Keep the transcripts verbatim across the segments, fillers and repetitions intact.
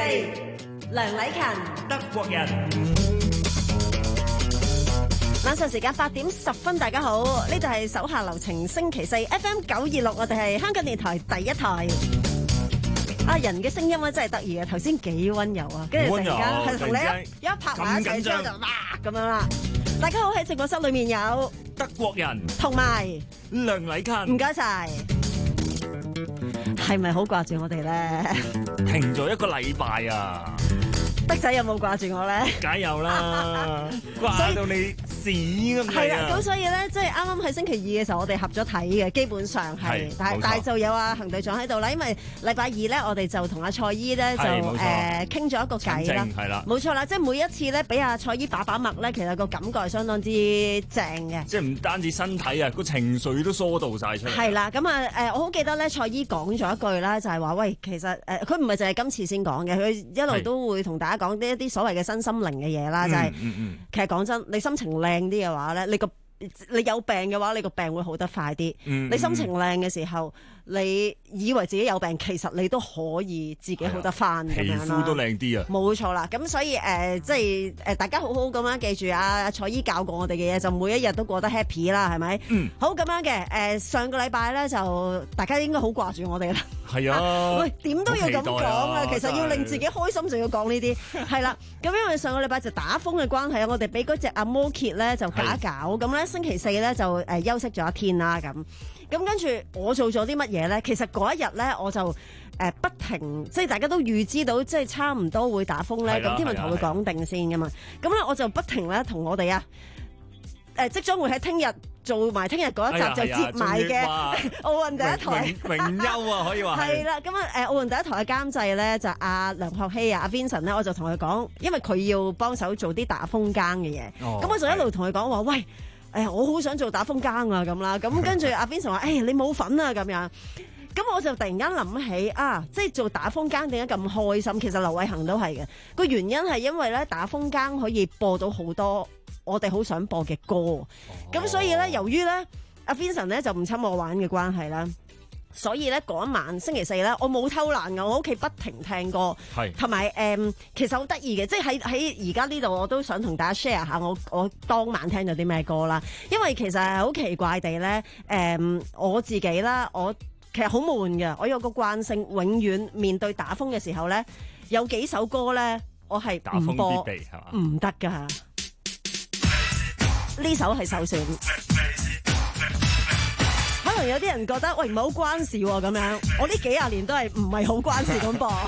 梁禮勤， 德國人。 晚上時間八點十分，大家好，呢度係手下留情星期四 F M 九二六，我哋係香港電台第一台。啊，人嘅聲音咧真係得意嘅，頭先幾溫柔啊，跟住突然間係同你一一拍埋一齊之後就哇咁樣啦。大家好，喺直播室裏面有德國人同埋梁禮勤， 唔該晒。係咪好掛住我哋咧？ 停咗一個禮拜啊！ 德仔有冇掛住我咧？ 梗有啦，掛到你屎咁滯啊！ 係啦，咁所以咧，即係啱啱喺星期二嘅時候，我哋合咗睇嘅，基本上係，但係但係就有阿恒隊長喺度啦，因為禮拜二咧，我哋就同阿蔡姨咧就誒傾咗一個偈啦， 係啦， 冇錯啦，即係每一次咧，俾阿蔡姨把把脈咧，其實個感覺係相當之正嘅， 即係唔單止身體啊，個情緒都疏導晒出嚟。 係啦，咁啊誒，我好記得咧，蔡姨講咗一句啦，就係話喂，其實誒，佢唔係淨係今次先講嘅，佢一路都會同大家講啲一啲所謂嘅身心靈嘅嘢啦，就係其實講真，你心情靚啲嘅話咧，你個你有病嘅話，你個病會好得快啲。嗯、你心情靚嘅時候，你以為自己有病，其實你都可以自己好得翻咁樣啦。皮膚都靚啲啊！ 冇錯啦，咁所以誒、呃，即係誒，大家好好咁樣記住啊！蔡姨教過我哋嘅嘢，就每一日都過得 happy 啦，係咪？嗯。好咁樣嘅誒、呃，上個禮拜咧就大家應該好掛住我哋啦。係啊。喂，點都要咁講啊！其實要令自己開心就要講呢啲，係啦。咁因為上個禮拜就打風嘅關係啊，我哋俾嗰隻阿摩羯咧就搞一搞，咁咧星期四咧就誒、呃、休息咗一天啦，咁。咁跟住我做咗啲乜嘢咧？其實嗰一日咧我就誒、呃、不停，即係大家都預知到，即係差唔多會打風咧。咁天文台會講定先噶嘛。咁咧我就不停咧同我哋啊誒即將會喺聽日做埋聽日嗰一集就接埋嘅奧運第一台榮休啊，可以話係啦。咁啊誒奧運第一台嘅監製咧就阿梁學希啊，阿 Vincent 咧，我就同佢講，因為佢要幫手做啲打風更嘅嘢。咁、哦、我就一路同佢講話，喂。誒、哎，我好想做打風更啊，咁啦，咁跟住阿 Vincent 話，誒、哎，你冇份啊，咁樣，咁我就突然間諗起啊，即係做打風更點解咁開心？其實劉偉恒都係嘅，個原因係因為咧打風更可以播到好多我哋好想播嘅歌，咁、哦、所以咧，由於咧阿 Vincent 咧就唔侵我玩嘅關係啦。所以咧嗰一晚星期四咧，我冇偷懶嘅，我屋企不停聽歌，同埋誒，其實好得意嘅，即係喺喺而家呢度，我都想同大家 share 下我我當晚聽咗啲咩歌啦。因為其實係好奇怪地咧，誒、嗯、我自己啦，我其實好悶嘅，我有個慣性，永遠面對打風嘅時候咧，有幾首歌咧，我係唔播唔得㗎。呢首係首選。可能有啲人覺得喂唔係好關事喎、啊、咁樣，我呢幾廿年都係唔係好關事咁播。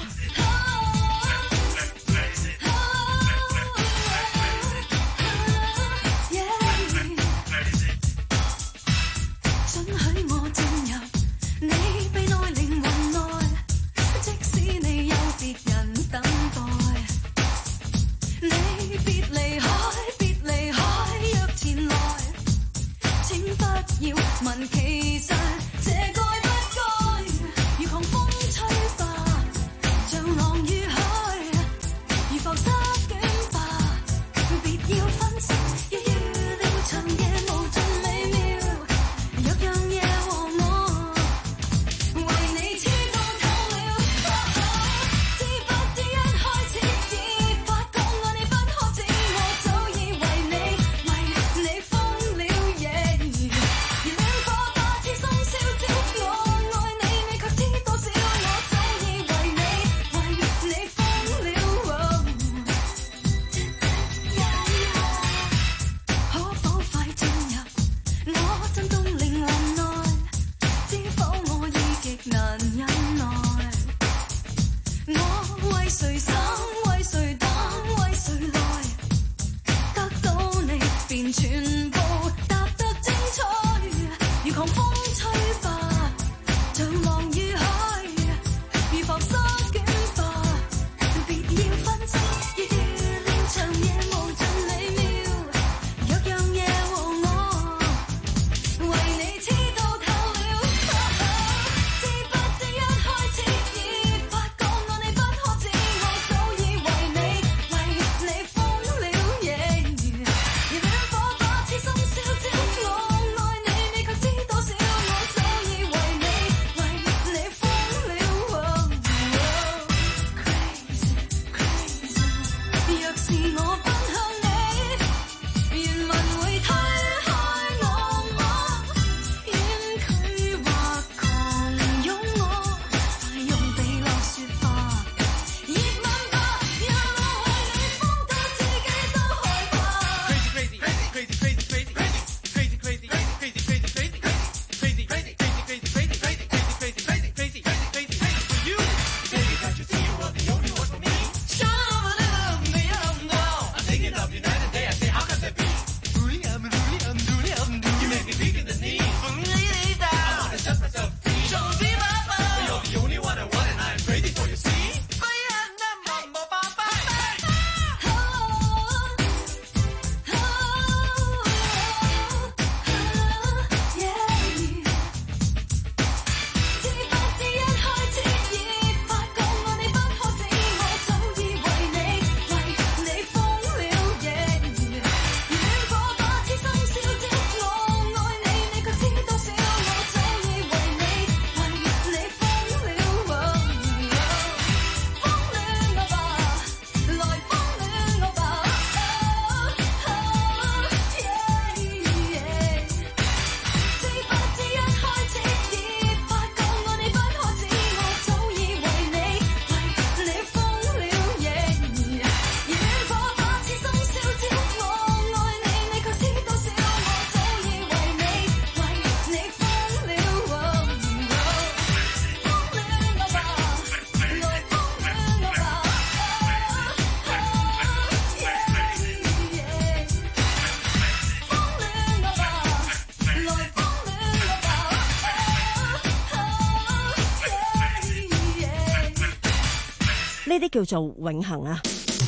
呢啲叫做永恆啊！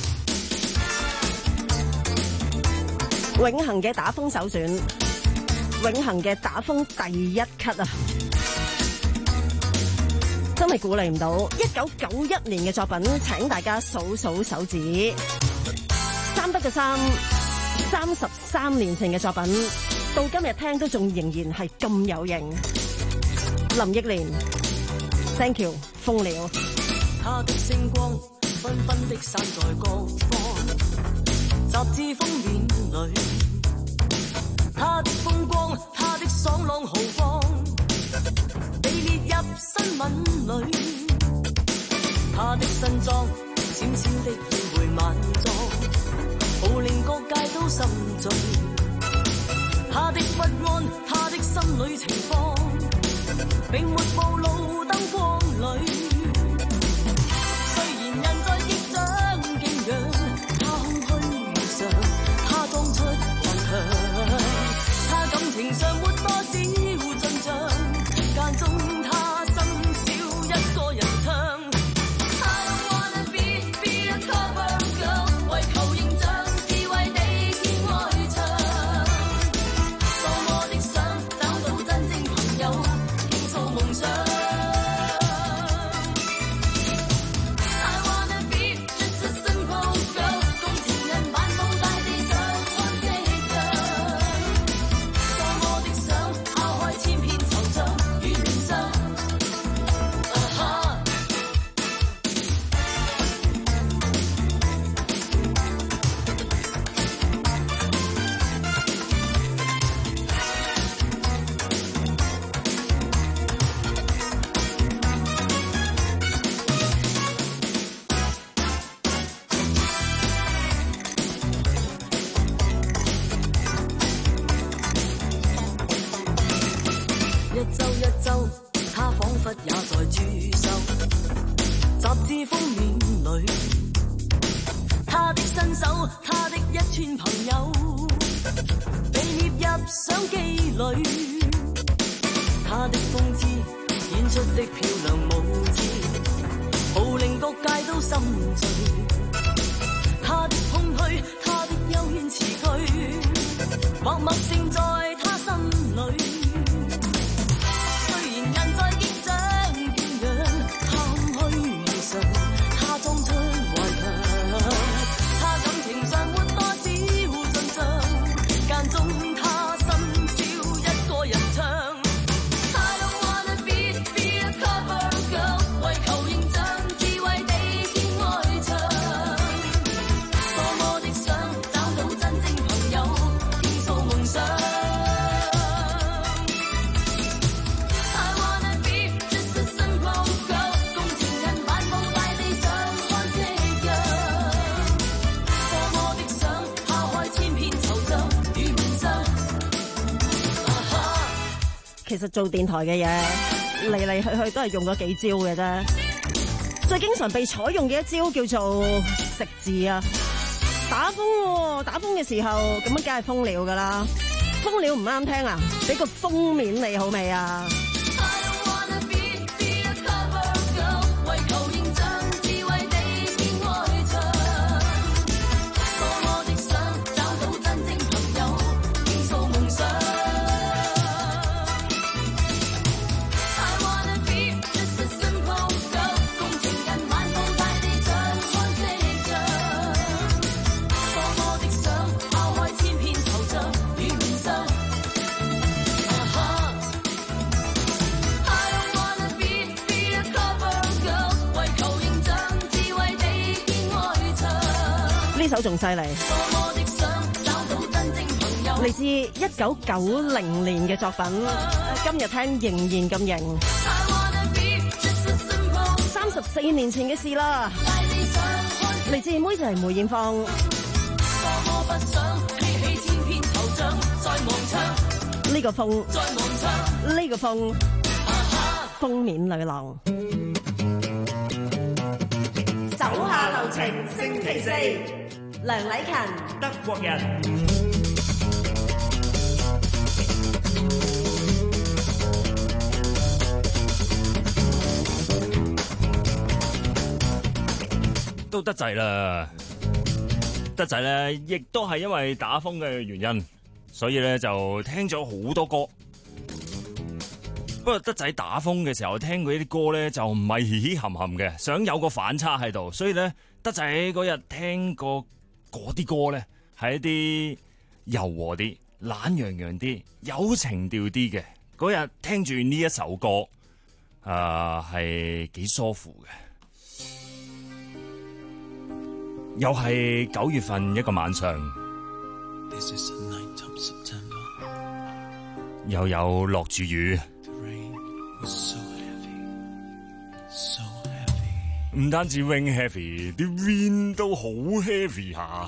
永恆嘅打風首選，永恆嘅打風第一咳啊！真係估你唔到，一九九一年嘅作品，請大家數數手指，三得嘅三，三十三年前嘅作品，到今日聽都仲仍然係咁有型。林憶蓮 ，Thank you， 瘋了。 他的星光，繽紛的散在各方，雜誌封面裏，他的風光，他的爽朗豪放，被列入新聞裏。他的新裝，閃閃的宴會晚裝，好令各界都心醉。他的不安，他的心裏情況，並沒暴露燈光裏。雖然人在擊掌敬仰，他空虛如常，他當出頑強。他感情上沒多少進帳，間中他心少一個人唱。I don't wanna be be a cover girl， 為求形象智慧地見外牆。多麼的想找到真正朋友，傾訴夢想。I wanna be just a simple girl， 共情人漫步大地上看夕陽。多麼的想拋開千篇惆悵與亂想。啊哈！一周一周，他彷彿也在駐守雜誌封面裏。他的新手，他的一串朋友，被列入相機裏。他的風姿，演出的漂亮舞姿，好令各界都心醉。他的空虛，他的幽怨詞句，默默盛在他心裏。雖然人在擊掌敬仰，他空虛如常，他裝出頑強。他感情上沒多少進帳，間中他心少一個人唱。I don't wanna be be a cover girl， 為求形象智慧地見外牆。多麼的想找到真正朋友，傾訴夢想。I wanna be just a simple girl， 共情人漫步大地上看夕陽。多麼的想拋開千篇惆悵與夢想。啊哈！ 其實做電台嘅嘢嚟嚟去去都係用咗幾招嘅啫，最經常被採用嘅一招叫做食字啊！打風喎，打風嘅時候咁樣梗係風了噶啦，風了唔啱聽啊，俾個封面你好未啊？ I don't wanna be be a cover girl， 為求形象智慧地見外牆。多麼的想找到真正朋友，傾訴夢想。I wanna be just a simple girl， 共情人漫步大地上看夕陽。多麼的想拋開千篇惆悵與亂想。啊哈！I don't wanna be be a cover girl， 為求形象智慧地見外牆。 呢首仲犀利， 多麼的想找到真正朋友。 嚟自一九九零年嘅作品，今日聽仍然咁型， I wanna be just a simple， 三十四年前嘅事啦。 大地上看。 嚟自妹就係梅艷芳， 多麼不想披起千篇惆悵，再望窗， 呢個風， 再望窗。 呢個風， 啊哈！ 封面女郎。 手下留情，星期四， 梁禮勤。 德國人。 都得滯啦，得滯咧，亦都係因為打風嘅原因，所以咧就聽咗好多歌。不過得仔打風嘅時候聽佢啲歌咧就唔係嘻嘻冚冚嘅，想有個反差喺度，所以咧得仔嗰日聽過嗰啲歌咧係一啲柔和啲、懶洋洋啲、有情調啲嘅。嗰日聽住呢一首歌，啊係幾舒服嘅。又係九月份一個晚上，又有落住雨。唔單止 rain heavy， 啲 wind 都好 heavy 下。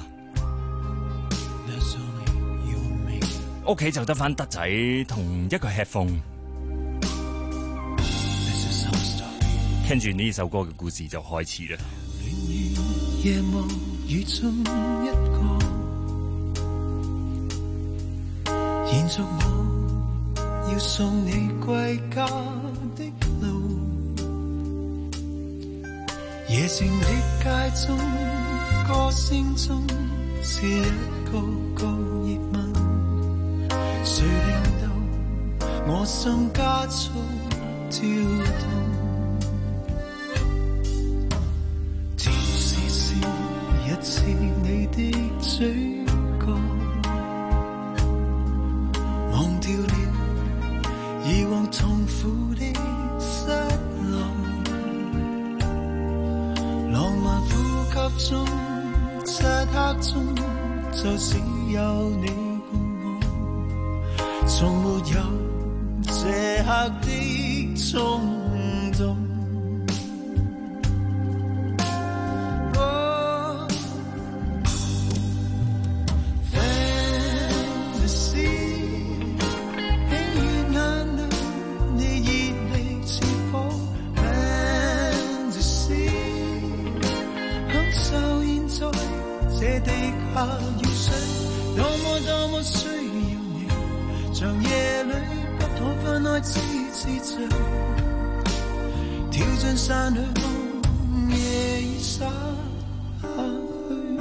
屋企就得翻得仔同一個 headphone， 聽住呢首歌嘅故事就開始啦。 夜幕雨中一個，延續我要送你歸家的路。夜靜的街中，歌聲中是一個個熱吻，誰令到我心加速跳動？甜絲絲一次你的嘴角，忘掉了以往痛苦的失落，浪漫呼吸中，漆黑中，就只有你共我，從沒有這刻的衝動。雨水多麼多麼需要你，長夜裏不可分開痴痴醉，跳進山去看夜已灑下去。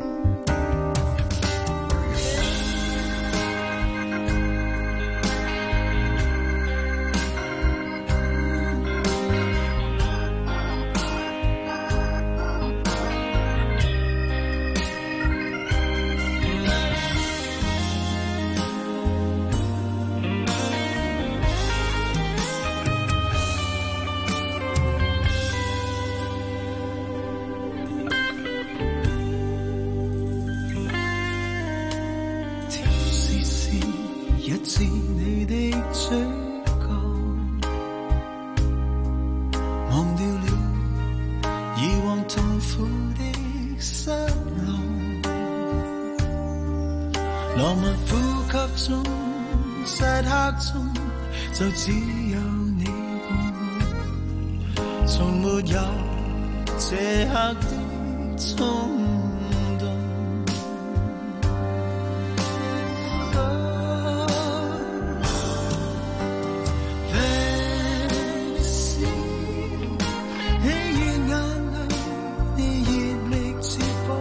浪漫呼吸中，漆黑中，就只有你共我，從沒有這刻的衝動。Fantasy， 喜悦眼淚，你熱力似火。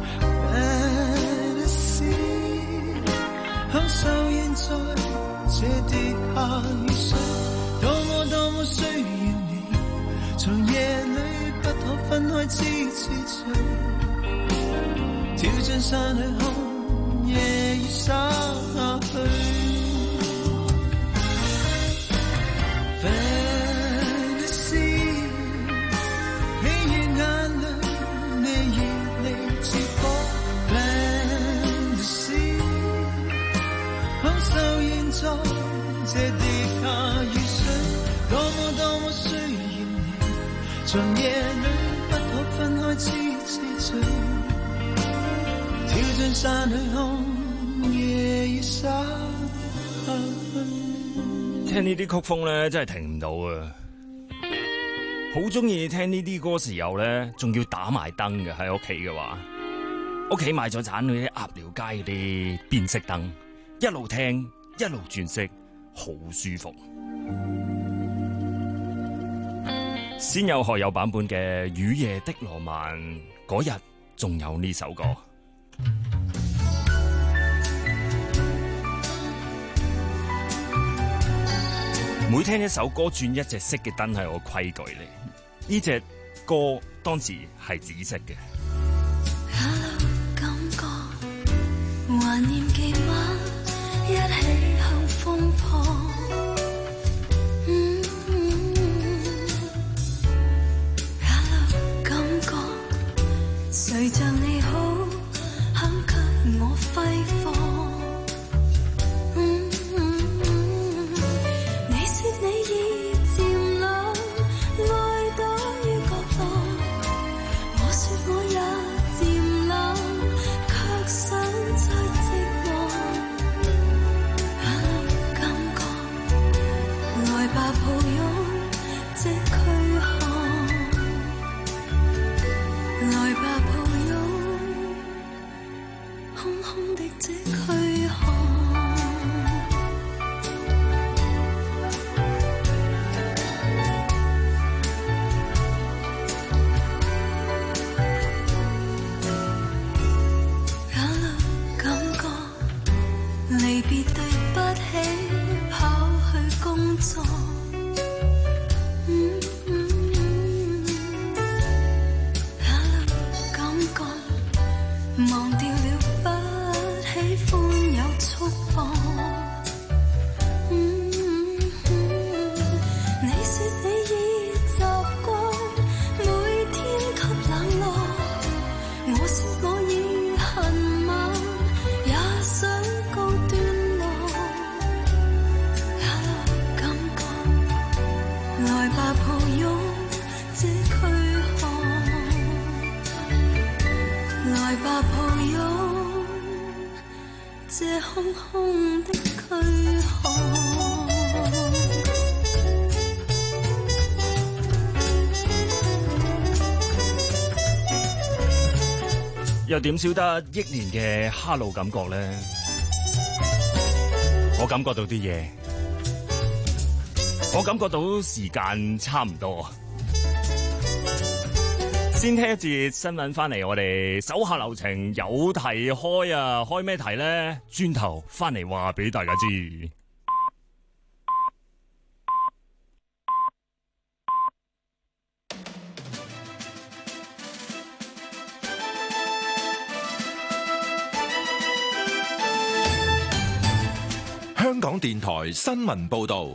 享受現在這跌下雨水，多麼多麼需要你，長夜裏不可分開痴痴醉，跳進山去看夜已灑下去。Fantasy， 喜悦眼淚，你熱力似火。享受現在這跌下雨水，多麼多麼需要你，長夜裏不可分開痴痴醉，跳進山去看夜已灑下去。 聽呢啲曲風咧，真係停唔到啊！好中意聽呢啲歌時候咧，仲要打埋燈嘅，喺屋企嘅話，屋企買咗盞嗰啲鴨寮街嗰啲變色燈。一路聽一路轉色，好舒服。先有學友版本嘅《雨夜的浪漫》， 嗰日仲有呢首歌。每聽一首歌轉一隻色嘅燈係我規矩嚟，呢隻歌當時係紫色嘅。 感覺懷念記憶，一起向風破。嗯嗯、Hello， 感覺誰像你好，肯給我揮霍。 又點少得憶年嘅哈路感覺咧？我感覺到啲嘢，我感覺到時間差唔多。先聽一節新聞翻嚟，我哋手下留情，有題開啊！開咩題咧？轉頭翻嚟話俾大家知。 香港電台新聞報道，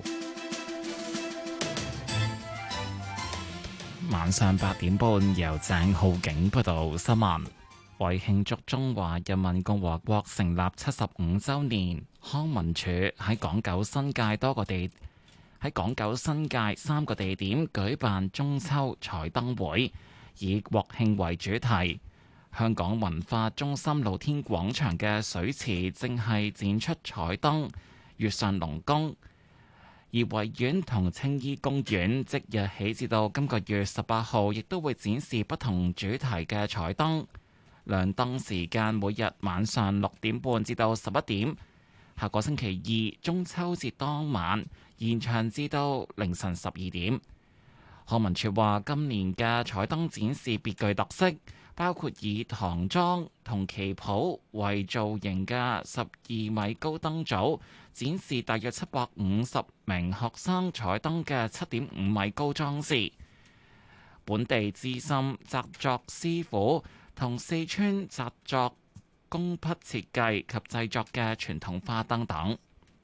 晚上八點半由鄭浩景報道新聞。為慶祝中華人民共和國成立七十五週年，康文署喺港九新界多個地喺港九新界三個地點舉辦中秋彩燈會，以國慶為主題。香港文化中心露天廣場嘅水池正係展出彩燈。月上龍宮，而維園同青衣公園即日起至到今個月十八號，亦都會展示不同主題嘅彩燈。亮燈時間每日晚上六點半至到十一點。下個星期二中秋節當晚延長至到凌晨十二點。康文署話，今年嘅彩燈展示別具特色，包括以唐裝同旗袍為造型嘅十二米高燈組，展示大約七百五十名學生彩燈嘅七點五米高裝置。本地資深紮作師傅同四川紮作工匹設計及製作嘅傳統花燈等。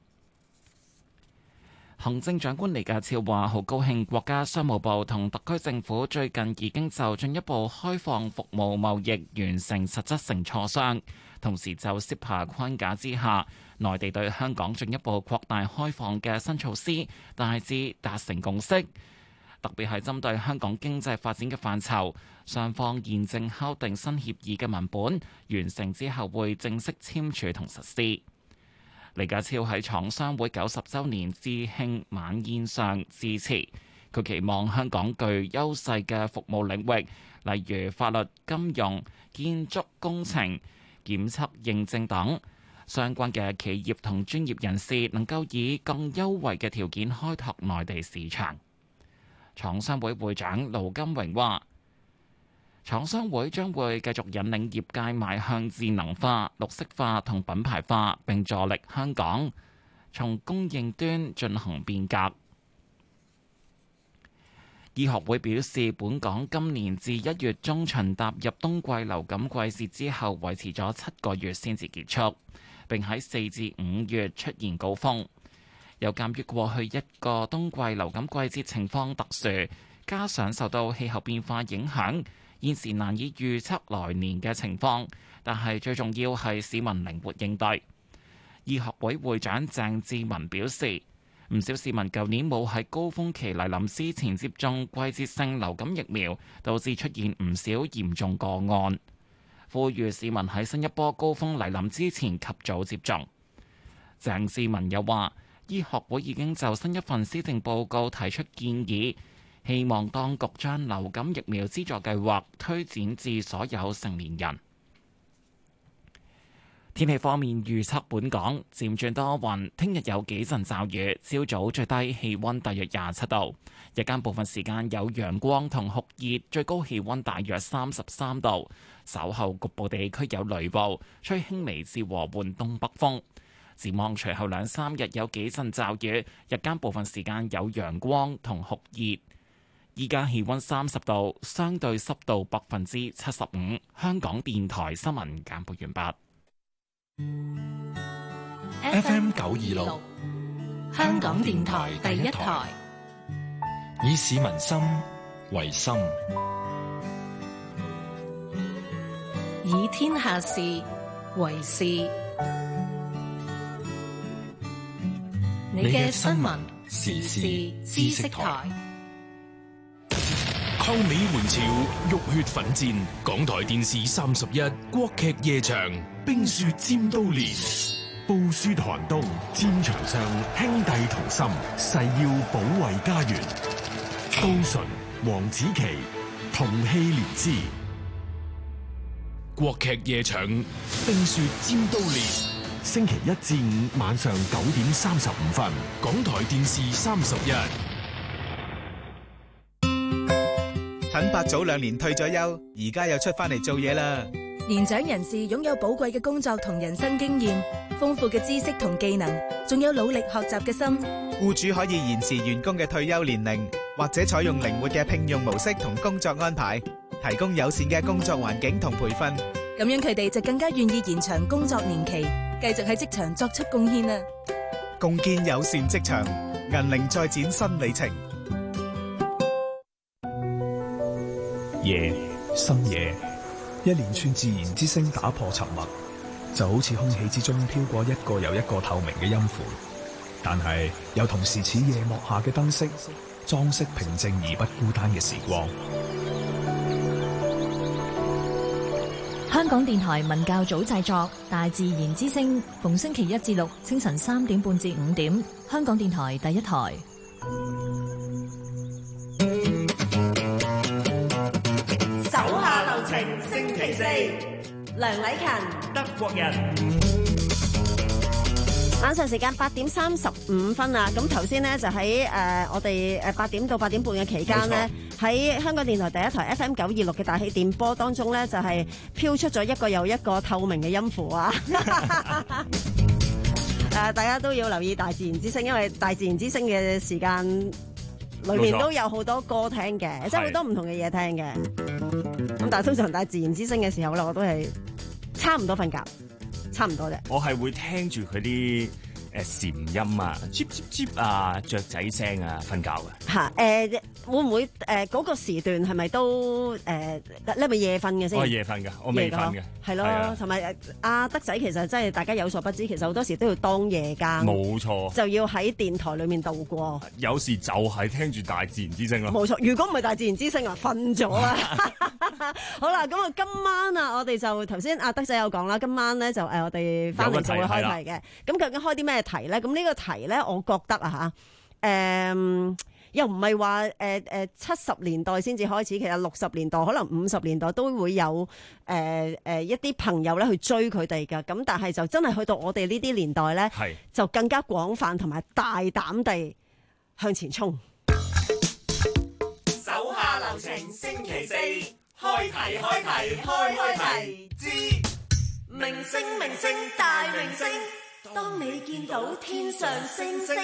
行政長官李家超話：好高興國家商務部同特區政府最近已經就進一步開放服務貿易完成實質性磋商，同時就 C E P A 框架之下，內地對香港進一步擴大開放嘅新措施大致達成共識。特別係針對香港經濟發展嘅範疇，雙方現正敲定新協議嘅文本，完成之後會正式簽署同實施。李家超喺廠商會九十週年致慶晚宴上致辭，佢期望香港具優勢嘅服務領域，例如法律、金融、建築工程、檢測認證等相關嘅企業同專業人士，能夠以更優惠嘅條件開拓內地市場。廠商會會長盧金榮話： 廠商會將會繼續引領業界邁向智能化、綠色化同品牌化，並助力香港從供應端進行變革。醫學會表示，本港今年至一月中旬踏入冬季流感季節之後，維持咗七個月先至結束，並喺四至五月出現高峰。有鑑於過去一個冬季流感季節情況特殊，加上受到氣候變化影響，現時難以預測來年嘅情況，但係最重要係市民靈活應對。醫學會會長鄭志文表示，唔少市民舊年冇喺高峰期嚟臨之前接種季節性流感疫苗，導致出現唔少嚴重個案。呼籲市民喺新一波高峰嚟臨之前及早接種。鄭志文又話，醫學會已經就新一份施政報告提出建議，希望當局將流感疫苗資助計劃推展至所有成年人。天氣方面預測，本港漸轉多雲，聽日有幾陣驟雨，朝早最低氣溫大約廿七度，日間部分時間有陽光同酷熱，最高氣溫大約三十三度。稍後局部地區有雷暴，吹輕微至和緩東北風。展望隨後兩三日有幾陣驟雨，日間部分時間有陽光同酷熱。依家氣溫三十度，相對濕度百分之七十五。香港電台新聞簡報完畢。 F M 九二六， 香港電台第一台， 以市民心為心， 以天下事為事。你嘅新聞時事知識台。 抗美援朝，浴血奮戰。港台電視三十一國劇夜場，冰雪尖刀連，布雪寒冬，戰場上兄弟同心，誓要保衛家園。高淳、黃子琪同氣連枝。國劇夜場，冰雪尖刀連，星期一至五晚上九點三十五分，港台電視三十一。 陳伯早兩年退咗休，而家又出翻嚟做嘢啦。 年長人士擁有寶貴嘅工作同人生經驗，豐富嘅知識同技能，仲有努力學習嘅心。 僱主可以延遲員工嘅退休年齡，或者採用靈活嘅聘用模式同工作安排，提供友善嘅工作環境同培訓。 咁樣佢哋就更加願意延長工作年期，繼續喺職場作出貢獻啦。 共建友善職場，銀齡再展新里程。 夜深夜，一連串自然之聲打破沉默，就好似空氣之中飄過一個又一個透明嘅音符，但係又同時似夜幕下嘅燈飾，裝飾平靜而不孤單嘅時光。 香港電台文教組製作《大自然之聲》，逢星期一至六清晨三點半至五點，香港電台第一台。 手下留情，星期四， 梁禮勤， 德國人。 晚上時間八點三十五分啊！咁頭先呢，就喺誒、呃、我哋誒八點到八點半嘅期間呢，喺香港電台第一台 F M 九二六嘅大氣電波當中呢，就係、是、飄出咗一個又一個透明嘅音符啊！誒，大家都要留意大自然之聲，因為大自然之聲嘅時間裏面都有好多歌聽嘅，即係好多唔同嘅嘢聽嘅。咁但係通常大自然之聲嘅時候咧，我都係差唔多瞓覺。差唔多啫， 我係會聽住佢啲誒禪音啊、接接接啊、雀仔聲啊瞓覺嘅。 嚇誒、呃，會唔會誒嗰、呃那個時段係咪都誒、呃？你係咪夜瞓嘅先？ 我係夜瞓嘅，我未瞓嘅。 係咯，同埋阿德仔其實真係大家有所不知，其實好多時都要當夜更。冇錯，就要喺電台裏面度過。 有時就係聽住大自然之聲咯。 冇錯，如果唔係大自然之聲啊，瞓咗啦。好啦，咁啊，今晚啊，我哋就頭先阿德仔有講啦，今晚咧就誒，我哋翻嚟就會開題嘅。咁究竟開啲咩題咧？咁呢個題咧，我覺得啊嚇，誒、嗯、又唔係話誒誒七十年代先至開始，其實六十年代可能五十年代都會有誒誒、呃呃、一啲朋友咧去追佢哋㗎。咁但係就真係去到我哋呢啲年代咧，就更加廣泛同埋大膽地向前衝。 手下留情，星期四。 開題開題開開題之明星明星大明星，當你見到天上星星。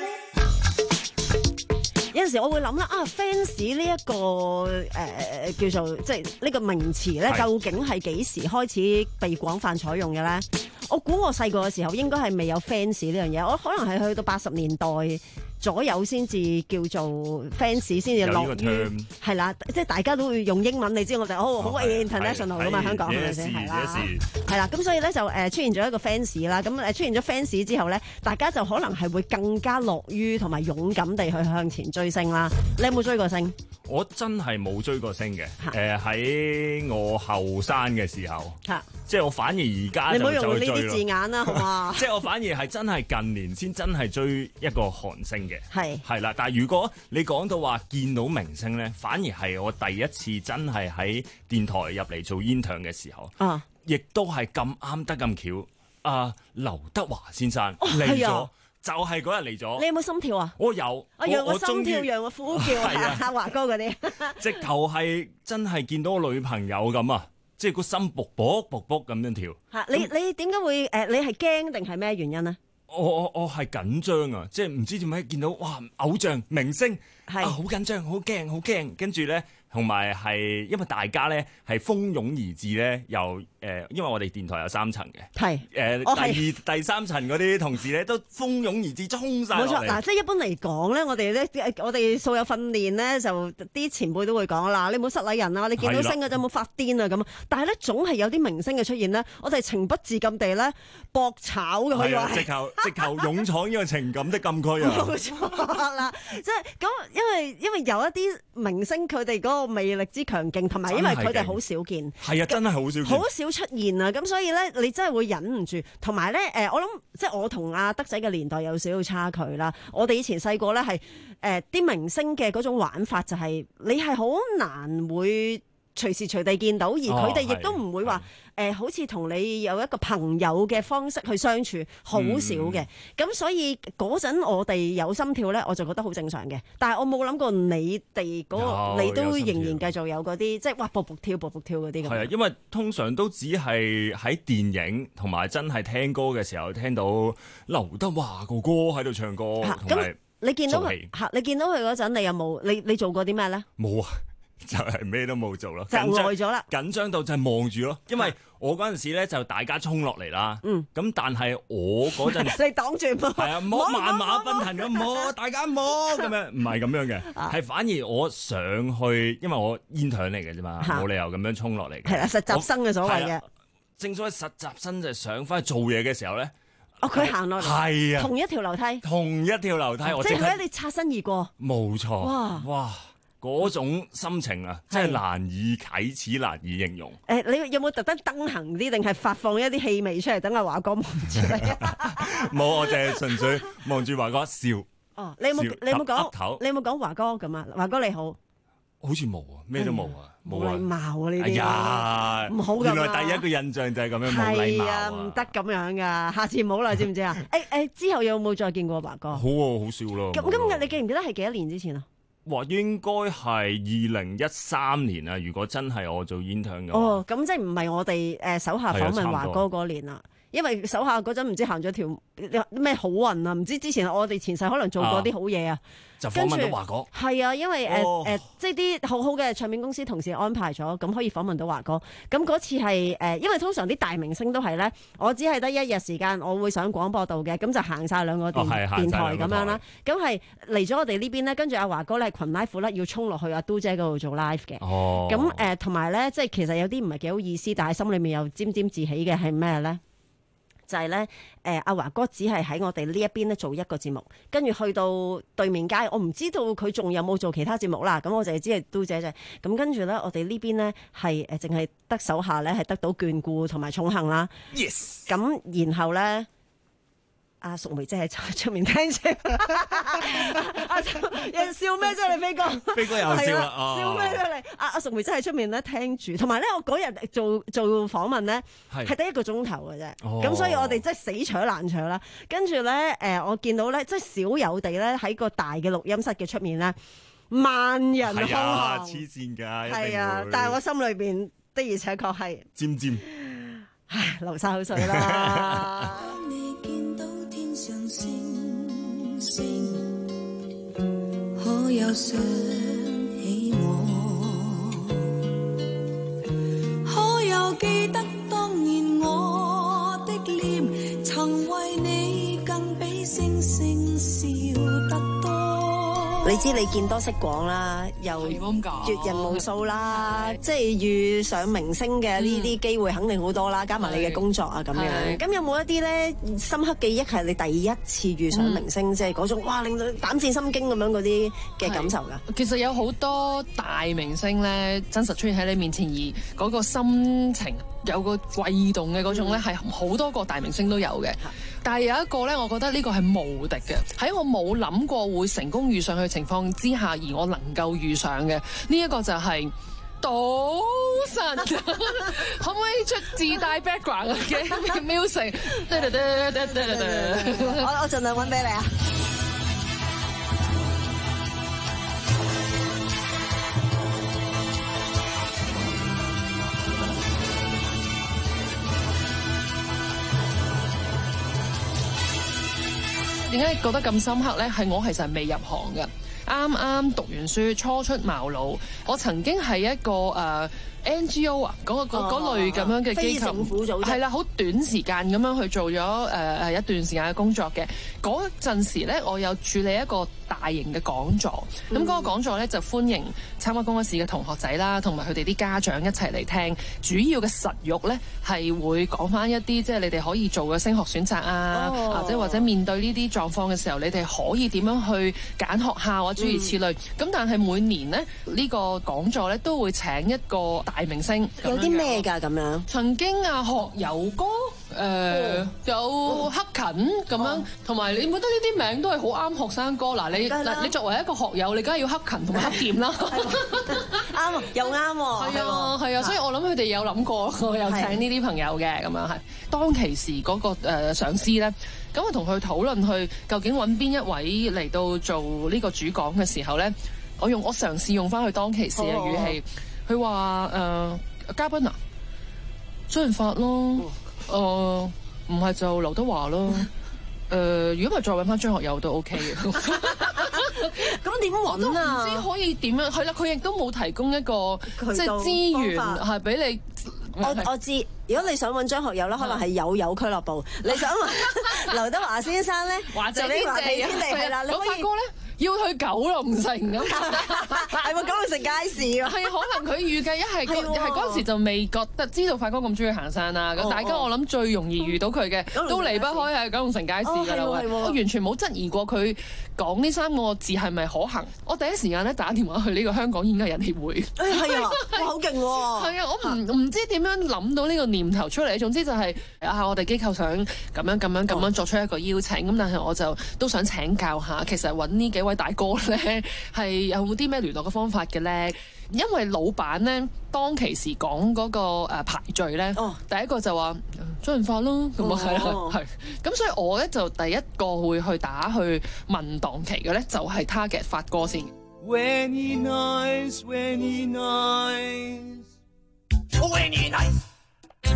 有陣時我會諗啦，啊 fans 呢一個誒、呃、叫做即係呢個名詞咧，究竟係幾時開始被廣泛採用嘅咧？我估我細個嘅時候應該係未有 fans 呢樣嘢，我可能係去到八十年代左右先至叫做 fans 先至落於係啦，即係大家都會用英文，你知我哋好好 international 噶嘛，香港係咪先？係啦，係啦，咁所以咧就誒出現咗一個 fans 啦，咁誒出現咗 fans 之後咧，大家就可能係會更加樂於同埋勇敢地去向前追星啦。你有冇追過星？ 我真係冇追過星嘅，誒喺、呃、我後生嘅時候，即係我反而而家你唔好用呢啲字眼啦，好嘛？ 即係我反而係真係近年先真係追一個韓星嘅， 係係啦。但係如果你講到話見到明星咧，反而係我第一次真係喺電台入嚟做 intern 嘅時候，啊，亦都係咁啱得咁巧，啊，劉德華先生嚟咗。哦就係嗰日嚟咗， 你有冇心跳啊？ 我有， 我讓我心跳，讓我呼叫啊！華哥嗰啲， 直頭係真係見到我女朋友咁啊！即係個心卜卜卜卜咁樣跳。 嚇！你你點解會誒？你係驚定係咩原因呢？ 我我我係緊張啊！即係唔知點解見到哇偶像明星啊，好緊張，好驚，好驚，跟住咧。同埋係因為大家咧係蜂擁而至咧，又誒、呃，因為我哋電台有三層嘅，係誒、呃哦、第二、第三層嗰啲同事咧都蜂擁而至，衝晒落嚟。冇錯，嗱，即係一般嚟講咧，我哋咧，我哋素有訓練咧，就啲前輩都會講啦，你唔好失禮人啊，你見到星嗰陣冇發癲啊咁。但係咧，總係有啲明星嘅出現咧，我哋情不自禁地咧搏炒嘅可以話。直頭直頭勇闖呢個情感的禁區啊！冇錯啦，即係咁，因為因為有一啲明星佢哋嗰個魅力之強勁，同埋因為佢哋好少見，係啊，真係好少見，好少出現啊！咁所以咧，你真係會忍唔住。同埋咧，誒，我諗即係我同阿德仔嘅年代有少少差距啦。我哋以前細個咧係誒啲明星嘅嗰種玩法就係、是、你係好難會隨時隨地見到，而佢哋亦都唔會話誒、呃、好似同你有一個朋友嘅方式去相處，好少嘅。咁、嗯、所以嗰陣我哋有心跳咧，我就覺得好正常嘅。但係我冇諗過你哋嗰、那個你都仍然繼續有嗰啲即係哇步步跳步步跳嗰啲咁。係啊，因為通常都只係喺電影同埋真係聽歌嘅時候聽到劉德華哥哥喺度唱歌。咁你見到佢嚇，你見到佢嗰陣，你有冇你你做過啲咩咧？冇啊。就係咩都冇做咯，就呆咗啦，緊張到就係望住咯，因為我嗰陣時咧就大家衝落嚟啦，嗯，咁但係我嗰陣你擋住冇，係啊，唔好萬馬奔騰咁，唔好大家唔好咁樣，唔係咁樣嘅，係、啊、反而我上去，因為我 intern 嚟嘅啫嘛，冇、啊、理由咁樣衝落嚟嘅，係啦，實習生嘅所謂嘅，正所謂實習生就係上翻去做嘢嘅時候咧，哦，佢行落嚟，係啊，同一條樓梯，同一條樓梯，啊、我即係佢你擦身而過，冇錯，哇哇。嗰種心情啊，真係難以啟齒，難以形容。誒、欸，你有冇特登登行啲，定係發放一啲氣味出嚟，等阿華哥望住你？冇，我淨係純粹望住華哥笑。哦，你有冇你有冇講？你有冇講華哥咁啊？華哥你好，好似冇啊，咩都冇啊，冇禮貌啊呢啲。哎呀，唔好㗎。原來第一個印象就係咁樣冇禮貌啊，唔得咁樣㗎，下次唔好啦，知唔知啊？誒誒、欸，之後有冇再見過華哥？好啊，好笑咯。咁今日你記唔記得係幾多年之前啊？哇，應該係二零一三年啊！如果真係我做 intern 嘅話，哦，咁即係唔係我哋誒手下訪問華哥嗰年啦？因為手下嗰陣唔知行咗條咩好運啊！唔知之前我哋前世可能做過啲好嘢啊，就訪問到華哥。係啊，因為誒誒、哦呃，即係啲好好嘅唱片公司同事安排咗，咁可以訪問到華哥。咁嗰次係誒、呃，因為通常啲大明星都係咧，我只係得一日時間，我會上廣播道嘅，咁就行晒兩個電、哦、電台咁樣啦。咁係嚟咗我哋呢邊咧，跟住阿華哥咧係裙拉褲甩要衝落去阿都姐嗰度做 live 嘅。哦，咁誒同埋咧，即係其實有啲唔係幾好意思，但係心裏面又沾沾自喜嘅係咩咧？就係、是、咧，誒、呃、阿華哥只係喺我哋呢一邊咧做一個節目，跟住去到對面街，我唔知道佢仲有冇做其他節目啦。咁我就係知係都姐姐。咁跟住咧，我哋呢邊咧係誒淨係得手下咧係得到眷顧同埋寵幸啦。Yes。咁然後咧。阿淑梅姐喺出面聽住，阿人笑咩啫？你飛哥，飛哥又笑啦，哦、笑咩啫？你阿阿淑梅姐喺出面咧聽住，同埋咧我嗰日做做訪問咧係得一個鐘頭嘅啫，咁、哦、所以我哋真係死搶難搶啦。跟住咧誒，我見到咧即係少有地咧喺個大嘅錄音室嘅出面咧。 萬人空係啊， 巷， 黐線㗎， 係啊，但係我心裏邊的而且確係尖尖， 唉，流晒口水啦。 當你見到天上星星，可有想起我？可有記得當年我的臉，曾為你更比星星笑得多？ 你知你見多識廣啦，又閱人無數啦，即係遇上明星嘅呢啲機會肯定好多啦，加埋你嘅工作啊咁樣。咁有冇一啲咧深刻記憶係你第一次遇上明星，即係嗰種哇令到膽戰心驚咁樣嗰啲嘅感受㗎？ 其實有好多大明星咧，真實出現喺你面前，而嗰個心情有個悸動嘅嗰種咧，係好多個大明星都有嘅。但係有一個咧，我覺得呢個係無敵嘅，喺我冇諗過會成功遇上佢嘅情況之下，而我能夠遇上嘅呢一個就係賭神，可唔可以出自帶 background 嘅 music？ 我我盡量揾俾你啊！ 點解覺得咁深刻咧？係我其實未入行嘅，啱啱讀完書，初出茅廬。我曾經係一個誒、呃、N G O 啊，嗰、那個嗰、哦、類咁樣嘅機構， 政府組織係啦，好短時間咁樣去做咗誒誒一段時間嘅工作嘅。嗰陣時咧，我有處理一個大型嘅講座，咁、嗯、嗰個講座咧就歡迎參加公開試嘅同學仔啦，同埋佢哋啲家長一齊嚟聽。主要嘅實育咧係會講翻一啲即係你哋可以做嘅升學選擇啊，或、哦、者或者面對呢啲狀況嘅時候，你哋可以點樣去揀學校啊，諸如此類。咁、嗯、但係每年咧呢、呢個講座咧都會請一個大明星。 有啲咩㗎咁樣？ 曾經啊學友哥。誒、呃哦、有黑勤咁樣，同、哦、埋你覺得呢啲名都係好啱學生哥嗱，你嗱你作為一個學友，你梗係要黑勤同埋黑劍啦， 啱又啱喎， 係啊係啊，所以我諗佢哋有諗過，我有請呢啲朋友嘅咁樣係。當其時嗰、那個誒、呃、上司咧，咁我同佢討論去究竟揾邊一位嚟到做呢個主講嘅時候咧，我用我嘗試用翻佢當其時嘅語氣，佢話誒嘉賓啊，周潤發咯。哦誒唔係就劉德華咯，誒如果唔係再揾翻張學友都 OK 嘅。 咁點揾啊？ 唔知可以點樣？係啦，佢亦都冇提供一個即係資源係俾你。 我我知，如果你想揾張學友咧，可能係友友俱樂部；你想揾劉德華先生咧，就俾華地天地係啦。你可以。 要去九龍城咁， 係喎，九龍城街市喎。 係可能佢預計一係係嗰陣時就未覺得知道發哥咁中意行山啦。咁、哦、大家我諗最容易遇到佢嘅、哦、都離不開係九龍城街市㗎啦、哦。我完全冇質疑過佢講呢三個字係咪可行。我第一時間咧打電話去呢個香港演藝人協會。誒係啊，哇好勁喎！ 係啊，我唔唔知點樣諗到呢個念頭出嚟。總之就係、是、啊，我哋機構想咁樣咁樣咁樣作出一個邀請。咁、哦、但係我就都想請教下，其實揾呢幾位大哥咧係有冇啲咩聯絡嘅方法嘅咧？因為老闆咧當其時講嗰個誒排序咧，哦、第一個就話周潤發咯，咁啊係啦，係咁，所以我咧就第一個會去打去問檔期嘅咧，就係 target 發哥先。 When he nice, when he nice, when he nice，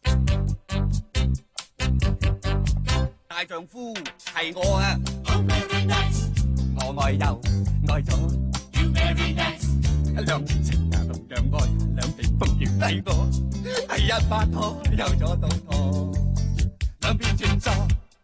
大丈夫係我啊！ Oh, very nice. 我愛又愛咗 You very nice， 兩邊情啊同樣愛，兩地風雨低過，第一拍拖有咗到拖，兩邊轉左。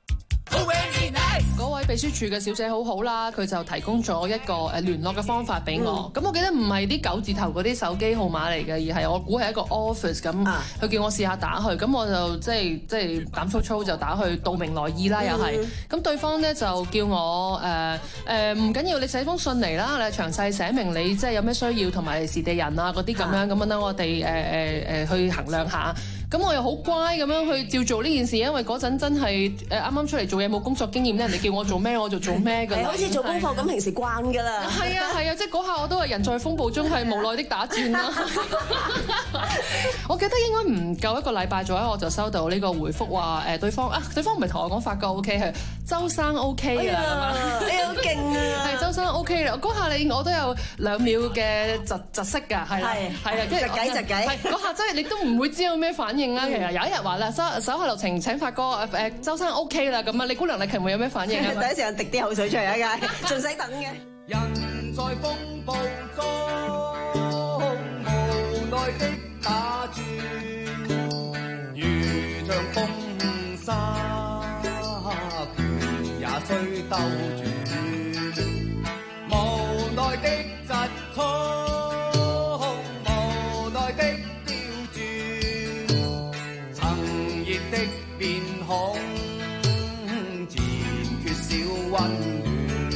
嗰位秘書處嘅小姐好好啦，佢就提供咗一個誒聯絡嘅方法俾我。咁、嗯、我記得唔係啲九字頭嗰啲手機號碼嚟嘅，而係我估係一個 office 咁。佢、啊、叫我試下打去，咁我就即係即係膽粗粗就打去，道明來意啦，又係。咁、嗯、對方咧就叫我誒誒唔緊要，你寫封信嚟啦，你詳細寫明你即係有咩需要同埋時地人啊嗰啲咁樣，咁樣等我哋誒誒誒去衡量下。咁我又好乖咁樣去照做呢件事，因為嗰陣真係誒啱啱出嚟做嘢冇工作經驗咧，人哋叫我做咩我就做咩㗎啦。 好似做功課咁，平時慣㗎啦。 係啊係啊，即係嗰下我都係人在風暴中係無奈的打轉啦。我記得應該唔夠一個禮拜左右，我就收到呢個回覆話誒對方啊，對方唔係同我講發覺 OK 係周生 OK 㗎啦，係嘛？ 你好勁啊！ 係周生 OK 啦，嗰下你我都有兩秒嘅窒窒息㗎，係啦，係啊，跟住窒計窒計， 係嗰下真係你都唔會知道咩反應啦。其實有一日話啦，手手下留情請發哥誒誒周生 OK 啦，咁啊，你估梁麗琴會有咩反應啊？ 第一時間滴啲口水出嚟啊！梗係仲使等嘅。 人在風暴中無奈的打轉，如像風沙拳也須兜轉，無奈的疾衝，無奈的刁鑽，曾熱的面孔自然缺少溫暖。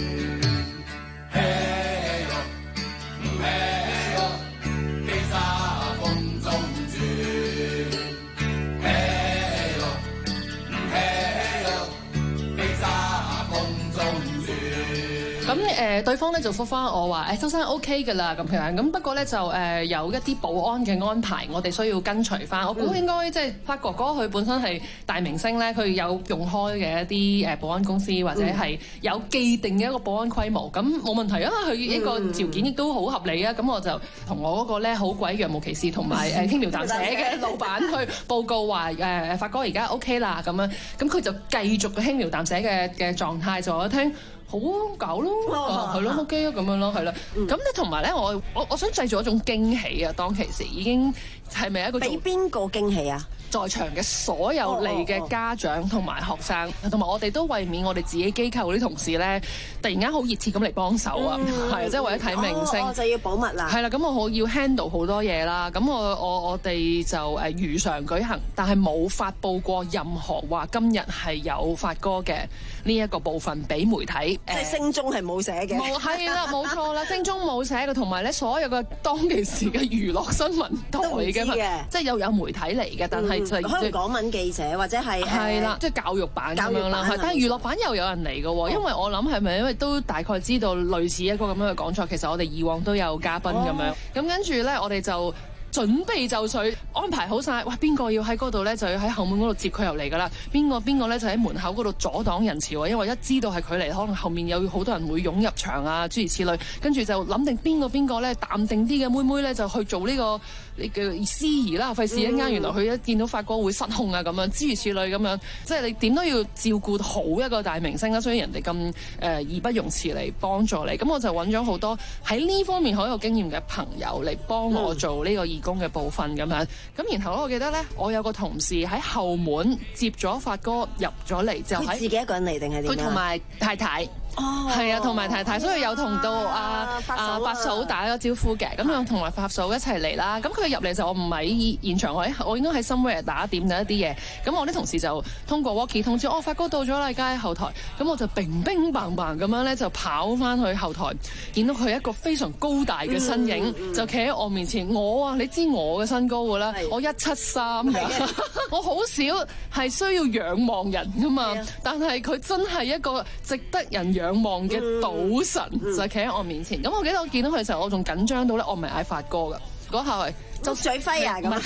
咁誒，對方咧就覆返我話誒，周生 OK 㗎啦咁樣，咁不過咧就誒有一啲保安嘅安排，我哋需要跟隨返。我估應該即係發哥哥佢本身係大明星咧，佢有用開嘅一啲誒保安公司或者係有既定嘅一個保安規模，咁冇問題啊。佢呢個條件亦都好合理啊。咁我就同我嗰個咧好鬼若無其事同埋誒輕描淡寫嘅老闆去報告話誒發哥而家 OK 啦咁樣，咁佢就繼續輕描淡寫嘅嘅狀態就我聽。好搞咯，係咯 OK 啊咁樣咯，係啦。咁咧同埋咧，我我我想製造一種驚喜啊！當其時已經係咪一個俾邊個驚喜啊？ 在場嘅所有嚟嘅家長同埋學生，同埋我哋都為免我哋自己機構嗰啲同事咧，突然間好熱切咁嚟幫手啊，係啊，即係為咗睇明星， 哦，就要保密啦。 係啦，咁我好要 handle 好多嘢啦。咁我我我哋就誒如常舉行，但係冇發佈過任何話今日係有發哥嘅呢一個部分俾媒體。 即係聲中係冇寫嘅。 冇係啦，冇錯啦，聲中冇寫嘅，同埋咧所有嘅當其時嘅娛樂新聞台嘅，即係又有媒體嚟嘅，但係。 可能港聞記者或者係係啦，即係教育版咁樣啦。但係娛樂版又有人嚟嘅喎，因為我諗係咪因為都大概知道類似一個咁樣嘅講座，其實我哋以往都有嘉賓咁樣。咁跟住咧，我哋就準備就緒，安排好晒。哇！邊個要喺嗰度咧，就要喺後門嗰度接佢入嚟㗎啦。邊個邊個咧就喺門口嗰度阻擋人潮啊，因為一知道係佢嚟，可能後面有好多人會湧入場啊，諸如此類。跟住就諗定邊個邊個咧淡定啲嘅妹妹咧，就去做呢、呢個。你叫司儀啦，費事一間原來佢一見到發哥會失控啊咁樣，諸如此類咁樣，即係你點都要照顧好一個大明星啦，所以人哋咁誒義不容辭嚟幫助你，咁我就揾咗好多喺呢方面好有經驗嘅朋友嚟幫我做呢個義工嘅部分咁樣，咁然後咧，我記得咧，我有個同事喺後門接咗發哥入咗嚟，就喺自己一個人嚟定係點樣？ 佢同埋太太。哦，係啊，同埋太太，所以有同到阿阿發嫂打咗招呼嘅，咁樣同埋發嫂一齊嚟啦。咁佢入嚟就我唔喺現場，我喺我應該喺 somewhere 打點咗一啲嘢。咁我啲同事就通過 walkie 通知，哦，發哥到咗啦，而家喺後台。咁我就乒乒乓乓咁樣咧，就跑翻去後台，見到佢一個非常高大嘅身影，嗯嗯、就企喺我面前。我啊，你知我嘅身高㗎啦，我一七三㗎，我好少係需要仰望人㗎嘛。但係佢真係一個值得人仰望嘅賭神，嗯、就企喺我面前。咁、嗯、我記得我見到佢嘅時候，我仲緊張到咧，我唔係嗌發哥㗎。嗰下係就水輝啊咁，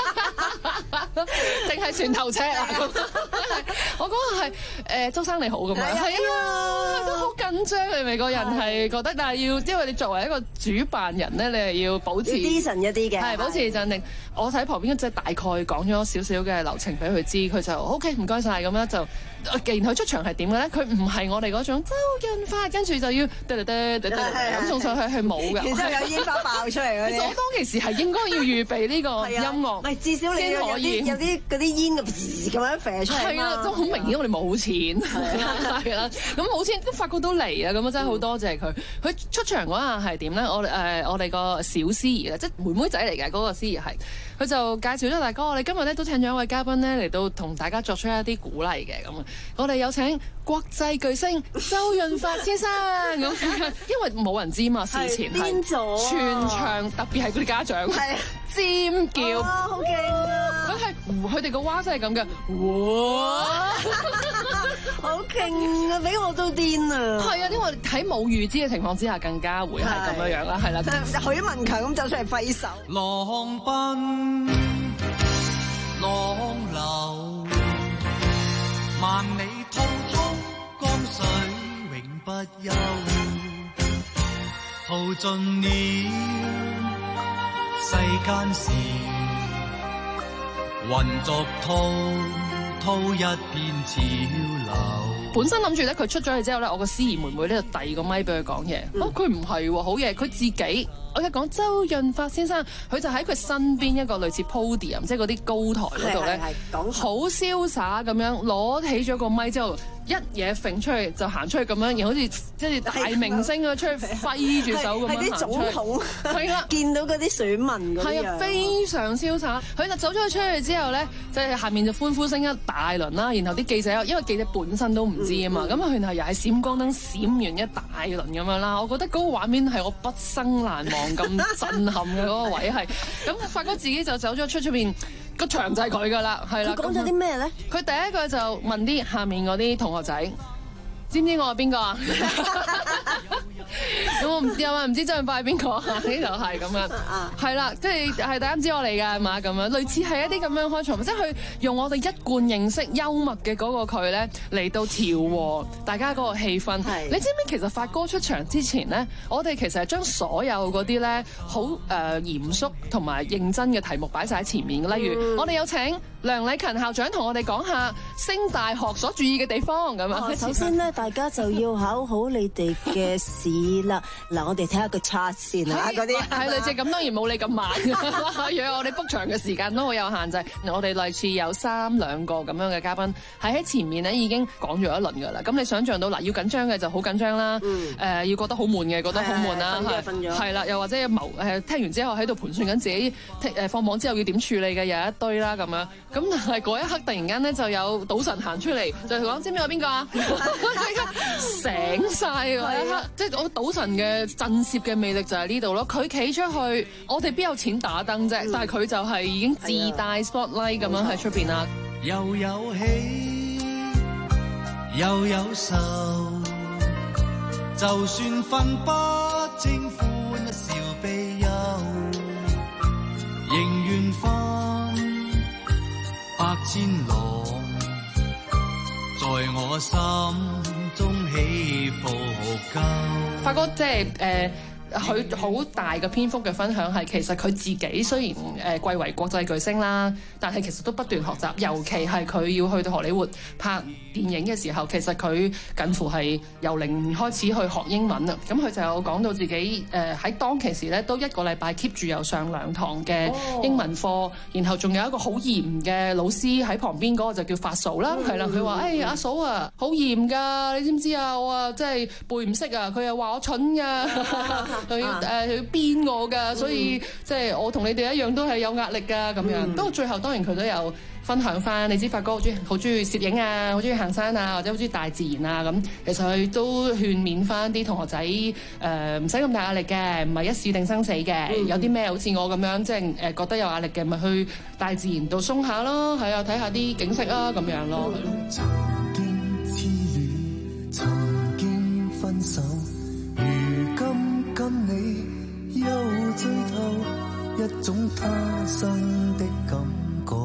定係船頭尺啊咁。我嗰個係誒周生你好咁樣，係啊，都好緊張。你咪個人係覺得，但係要因為你作為一個主辦人咧，你係要保持低神一啲嘅， 係保持鎮定。我喺旁邊即係大概講咗少少嘅流程俾佢知，佢就 OK 唔該晒咁樣就。既然佢出場係點嘅咧？佢唔係我哋嗰種周潤發，跟住就要噠噠噠噠噠咁送上去係冇嘅。 然之後有煙花爆出嚟嗰啲。 我當其時係應該要預備呢個音樂， 唔係至少你有啲有啲嗰啲煙咁咁樣飛出嚟。 係啊，都好明顯我哋冇錢，係啦，咁冇錢都發覺到嚟啊！咁啊真係好多謝佢。佢出場嗰下係點咧？我誒我哋個小司儀咧，即係妹妹仔嚟嘅嗰個司儀係，佢就介紹咗大哥，我哋今日咧都請咗一位嘉賓咧嚟到同大家作出一啲鼓勵嘅咁。我哋有請國際巨星周潤發先生咁，因為冇人知嘛，事前係全場特別係嗰啲家長尖叫， 好勁啊！ 佢係佢哋個蛙真係咁嘅，哇， 好勁啊！俾我都癲啊！ 係啊，因為喺冇預知嘅情況之下，更加會係咁樣樣啦，係啦。 許文強咁走出嚟揮手， 浪奔浪流。萬里滔滔不休，淘盡了世間事，混作滔滔一片潮流。 本身諗住咧，佢出咗去之後咧，我個司儀妹妹咧就遞個咪俾佢講嘢。 嗯、 哦，佢唔係喎，好嘢，佢自己。我一講周潤發先生，佢就喺佢身邊一個類似 podium， 即係嗰啲高台嗰度咧，好瀟灑咁樣攞起咗個咪之後，一嘢揈出去就行出去咁樣，然後好似即係大明星咁出去揮住手咁樣行出去。係啲總統，係啦，見到嗰啲選民嗰啲樣。係啊，非常瀟灑。佢就走咗出去之後咧，即係下面就歡呼聲一大輪啦。然後啲記者，因為記者本身都唔知啊嘛，咁、嗯嗯、然後又係閃光燈閃完一大輪咁樣啦。我覺得嗰個畫面係我畢生難忘。咁震撼嘅嗰個位係，咁發哥自己就走咗出出邊個場就係佢噶啦，係啦。佢講咗啲咩咧？佢第一句就問啲下面嗰啲同學仔，知唔知我係邊個啊？咁我唔知啊，唔知周潤發係邊個啊？呢度係咁樣，係啦，即係係大家唔知我嚟㗎係嘛？咁樣類似係一啲咁樣開場，即係佢用我哋一貫認識幽默嘅嗰個佢咧嚟到調和大家嗰個氣氛。你知唔知其實發哥出場之前咧，我哋其實係將所有嗰啲咧好誒嚴肅同埋認真嘅題目擺晒喺前面嘅，例如、嗯、我哋有請梁禮勤校長同我哋講下升大學所注意嘅地方咁樣、哦。 首先咧，大家就要考好你哋嘅試啦。嗱，我哋睇下個 chart 先啊，嗰啲係類似咁，當然冇你咁慢。如果我哋 book 場嘅時間都好有限制，我哋類似有三兩個咁樣嘅嘉賓係喺前面咧已經講咗一輪㗎啦。咁你想象到嗱，要緊張嘅就好緊張啦。誒、嗯呃，要覺得好悶嘅，覺得好悶啦。係係啦，又或者謀誒聽完之後喺度盤算緊自己誒放網之後要點處理嘅有一堆啦咁樣。咁但係嗰一刻突然間咧就有賭神行出嚟，就講知唔知我邊個啊？醒晒嗰一刻，即係我賭神嘅震懾嘅魅力就係呢度咯。佢企出去，我哋邊有錢打燈啫、嗯？但係佢就係已經自帶 spotlight 咁樣喺出邊啦。 又有喜，又有愁，就算分不清歡笑悲憂，仍願翻百千浪，在我心中起伏高。 發哥即係誒，佢、呃、好大嘅篇幅嘅分享係，其實佢自己雖然誒貴為國際巨星啦，但係其實都不斷學習，尤其係佢要去到荷里活拍電影嘅時候，其實佢近乎係由零開始去學英文啊。咁佢就有講到自己誒喺、呃、當其時咧，都一個禮拜 keep 住有上兩堂嘅英文課、哦，然後仲有一個好嚴嘅老師喺旁邊，嗰個就叫發嫂啦，係、嗯、啦，佢話誒阿嫂啊，好嚴㗎，你知唔知啊？我啊真係背唔識啊，佢又話我蠢㗎，佢誒佢編我㗎，所以即係、嗯、我同你哋一樣都係有壓力㗎咁樣。不過最後當然佢都有分享翻，你知發哥好中意好中意攝影啊，好中意行山啊，或者好中意大自然啊咁。其實佢都勸勉翻啲同學仔誒，唔使咁大壓力嘅，唔係一試定生死嘅、嗯。有啲咩好似我咁樣，即係誒覺得有壓力嘅，咪去大自然度鬆下咯，係啊，睇下啲景色啊咁樣咯。 曾經痴戀，曾經分手，如今跟你又醉透，一種他生的感覺。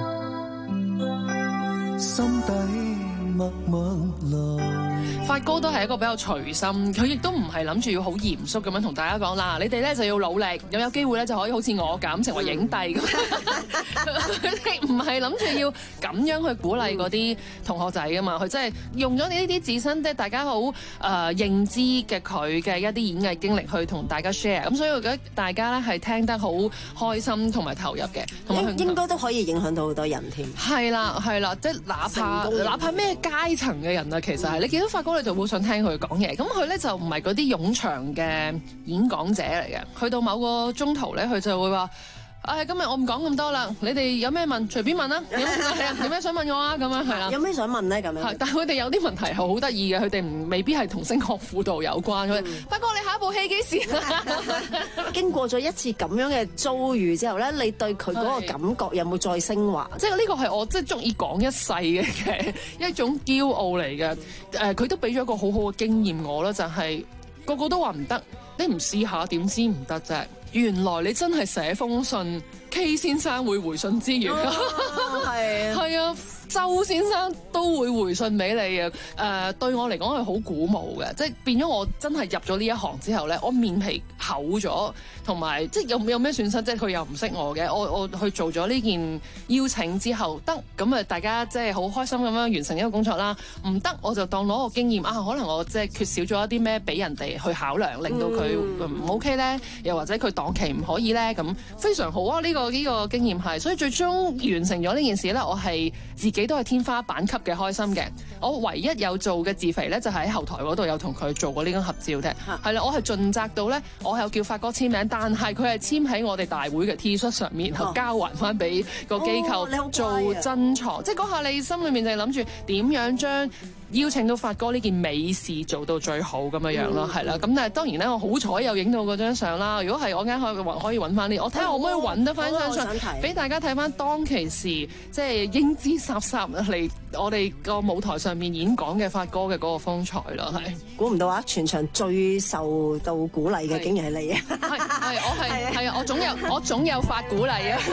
心底默默流。 發哥都係一個比較隨心，佢亦都唔係諗住要好嚴肅咁樣同大家講啦。你哋咧就要努力，有有機會咧就可以好似我咁成為影帝咁。佢哋唔係諗住要咁樣去鼓勵嗰啲同學仔噶嘛，佢真係用咗你呢啲自身即係大家好誒、呃、認知嘅佢嘅一啲演藝經歷去同大家 share。咁所以我覺得大家咧係聽得好開心同埋投入嘅，同埋應該都可以影響到好多人添。 係啦係啦，即係哪怕哪怕咩階層嘅人啊，其實係、嗯、你見到發哥你就好想聽佢講嘢。咁佢咧就唔係嗰啲冗長嘅演講者嚟嘅，去到某個中途咧，佢就會話。誒、哎，今日我唔講咁多啦，你哋有咩問隨便問啦，係啊，有咩想問我啊？咁樣係啦。 有咩想問咧？咁樣。係， 但係佢哋有啲問題係好得意嘅，佢哋唔未必係同升學輔導有關。佢、嗯，發哥你下一部戲幾時啊？ 經過咗一次咁樣嘅遭遇之後咧，你對佢嗰個感覺有冇再升華？ 即係呢個係我即係足以講一世嘅嘅一種驕傲嚟嘅。誒、呃，佢都俾咗一個好好嘅經驗我啦，就係、是、個個都話唔得，你唔試下點知唔得啫？原來你真係寫封信 K 先生會回信之餘， 係係啊，周先生都會回信俾你嘅。誒、呃，對我嚟講係好鼓舞嘅，即係變咗我真係入咗呢一行之後咧，我面皮厚咗，同埋即係有有咩損失？即係佢又唔識我嘅，我我去做咗呢件邀請之後，得咁啊，大家即係好開心咁樣完成一個工作啦。唔得我就當攞個經驗啊，可能我即係缺少咗一啲咩俾人哋去考量，令到佢唔 OK 咧，又或者佢檔期唔可以咧，咁非常好啊！呢、呢個呢、呢個經驗係，所以最終完成咗呢件事咧，我係自己都係天花板級嘅開心嘅。我唯一有做嘅自肥咧，就係喺後台嗰度有同佢做過呢張合照啫。係啦，我係盡責到咧，我係有叫發哥簽名，但係佢係簽喺我哋大會嘅 T 恤上面，然後交還翻俾個機構做珍藏。即係嗰下你心裏面就係諗住點樣將邀請到發哥呢件美事做到最好咁樣樣咯，係啦、嗯。咁但係當然咧，我好彩有影到嗰張相啦。如果係我啱可以可以揾翻呢，我睇下可唔可以揾得翻張相，俾大家睇翻當其時即係英姿颯颯嚟我哋個舞台上面演講嘅發哥嘅嗰個風采咯，係。 估唔到啊！全場最受到鼓勵嘅竟然係你啊！ 係係我係係啊！我總有我總有發鼓勵啊！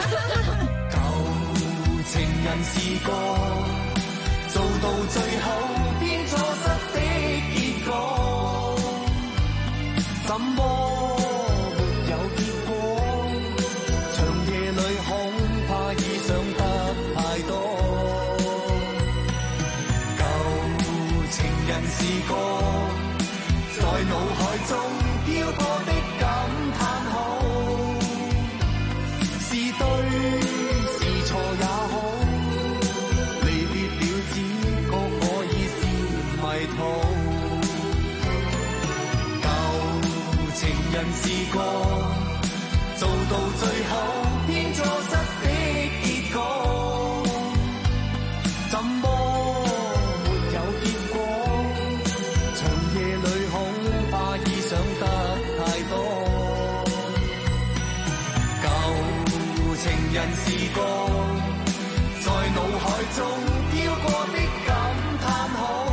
舊情人試過做到最後，變錯失的結果，怎麼沒有結果？長夜裏恐怕已想得太多。舊情人試過，在腦海中飄過的感嘆號，是對是錯也好。舊情人試過，做到最後偏錯失的結果，怎麼沒有結果？長夜裏恐怕已想得太多。舊情人試過，在腦海中飄過的感嘆號，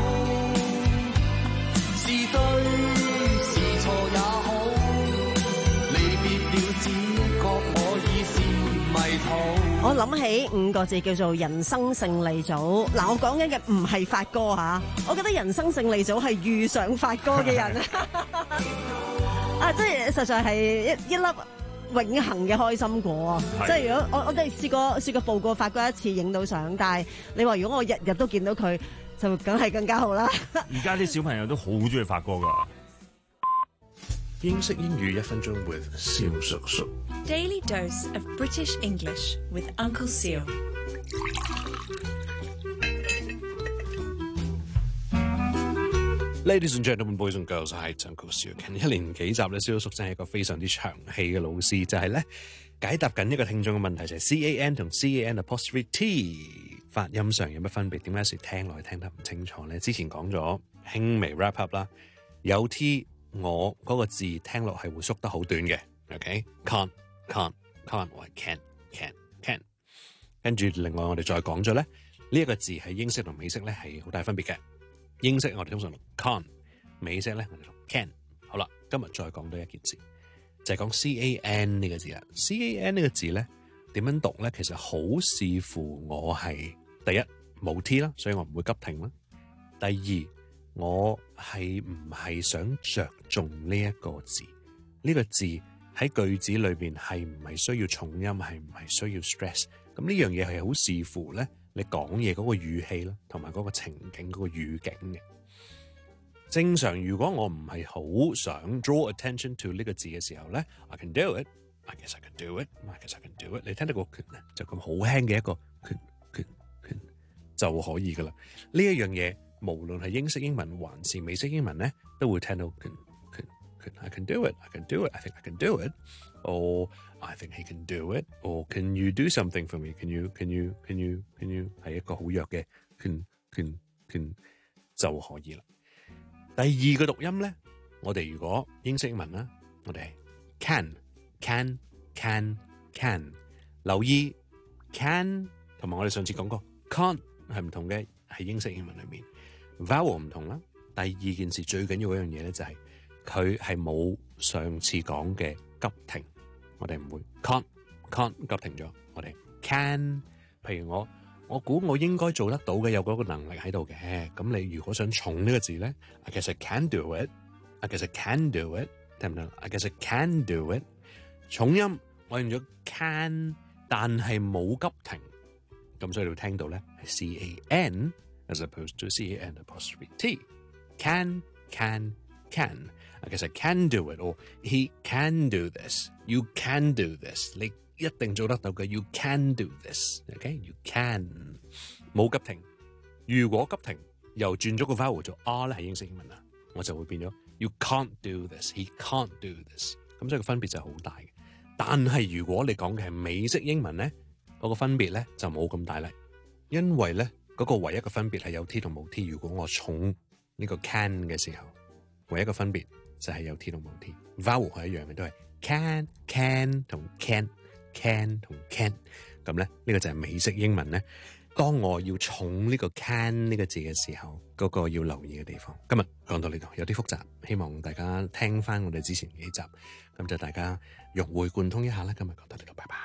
是對是錯也好，離別了只覺可以是迷途。 我諗起五個字叫做人生勝利組。嗱，我講緊嘅唔係發哥嚇，我覺得人生勝利組係遇上發哥嘅人啊，即係實在係一一粒永恆嘅開心果啊！即係如果我我哋試過試過報過發哥一次影到相，但係你話如果我日日都見到佢，就梗係更加好啦。 而家啲小朋友都好中意發哥噶。 英式英語一分鐘 with 蕭叔叔。 Daily dose of British English with Uncle Seal。 Ladies and gentlemen, boys and girls， 係 Uncle Seal。近一年幾集咧，蕭叔真係一個非常之長氣嘅老師，就係、是、咧解答緊一個聽眾嘅問題，就係、是、C A N 同 C A N apostrophe T 發音上有乜分別？點解有時聽落去聽得唔清楚咧？之前講咗輕微 wrap up 啦，有 T 我嗰個字聽落係會縮得好短嘅 ，OK？Can't can't can't 或 can can can， 跟住另外我哋再講咗咧，呢、這、一個字喺英式同美式咧係好大分別嘅。英式我哋通常用 can， 美式咧我哋用 can。好啦，今日再講多一件事，就係、是、講 C A N 呢個字啦。C A N 呢個字咧點樣讀咧？其實好視乎我係第一冇 T 啦，所以我唔會急停啦。第二，我係唔係想着重呢一個字？呢、這個字喺句子裏邊係唔係需要重音？係唔係需要 stress？咁呢樣嘢係好視乎咧。你講嘢嗰個語氣啦，同埋嗰個情景嗰、嗰個語境嘅。正常如果我唔係好想 draw attention to 呢個字嘅時候咧 ，I can do it，I guess I can do it，I guess I can do it。你聽到個拳咧，就咁好輕嘅一個拳拳拳就可以噶啦。呢一樣嘢無論係英式英文還是美式英文咧，都會聽到拳拳拳。I can do it，I can do it，I think I can do it。Or I think he can do it. Or can you do something for me? Can you? Can you? Can you? Can you? 係一個好弱嘅 can can can 就可以啦。第二個讀音咧，我哋如果英式英文啦，我哋係 can can can can。留意 can 同埋我哋上次講過 can't 係唔同嘅，喺英式英文裏面 vowel 唔同啦。第二件事最緊要嗰樣嘢咧就係佢係冇上次講嘅急停。我哋唔會 can't can't 急停咗，我哋 can。譬如我我估我應該做得到嘅，有嗰個能力喺度嘅。咁你如果想重呢個字咧 ，I guess I can do it，I guess I can do it， 聽唔聽 ？I guess I can do it。重音我用咗 can， 但係冇急停，咁所以你會聽到咧係 C A N as opposed to C A N apostrophe T。Can can can。I guess I can do it，or he can do this。You can do this。你一定做得到嘅 ，You can do this，OK？You can 冇急停，如果急停又轉咗個 vowel 做 R 咧，係英式英文啦，我就會變咗 You can't do this，He can't do this， 咁所以個分別就好大嘅。但係如果你講嘅係美式英文咧，嗰個分別咧就冇咁大啦，因為咧嗰個唯一嘅分別係有 T 同冇 T。如果我重呢個 can 嘅時候，唯一嘅分別就係有 T 同冇 T，vowel 係一樣嘅，都係 can can 同 can。can 同 can 咁咧，呢個就係美式英文咧。當我要重呢個 can 呢個字嘅時候，嗰個要留意嘅地方。今日講到呢度有啲複雜，希望大家聽翻我哋之前幾集，咁就大家融會貫通一下啦。今日講到呢度，拜拜。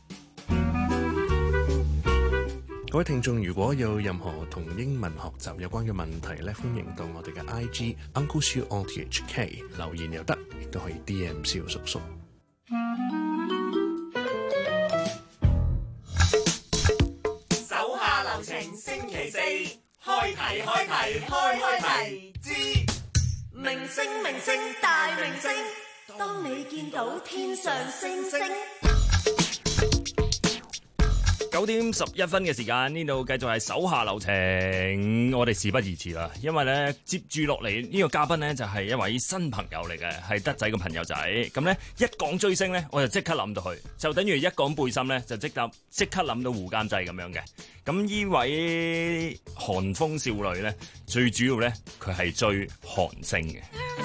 各位聽眾，如果有任何同英文學習有關嘅問題咧，歡迎到我哋嘅 I G Uncle Siu O T H K 留言又得，亦都可以 D M 蕭叔叔。 流程星期四，開題開題開開題之明星明星大明星，當你見到天上星星。 九點十一分嘅時間，呢度繼續係手下留情，我哋事不宜遲啦，因為咧接住落嚟呢個嘉賓咧就係一位新朋友嚟嘅，係德仔嘅朋友仔。咁咧一講追星咧，我就即刻諗到佢，就等於一講背心咧，就即刻即刻諗到胡監製咁樣嘅。咁呢位韓風少女咧，最主要咧佢係追韓星嘅。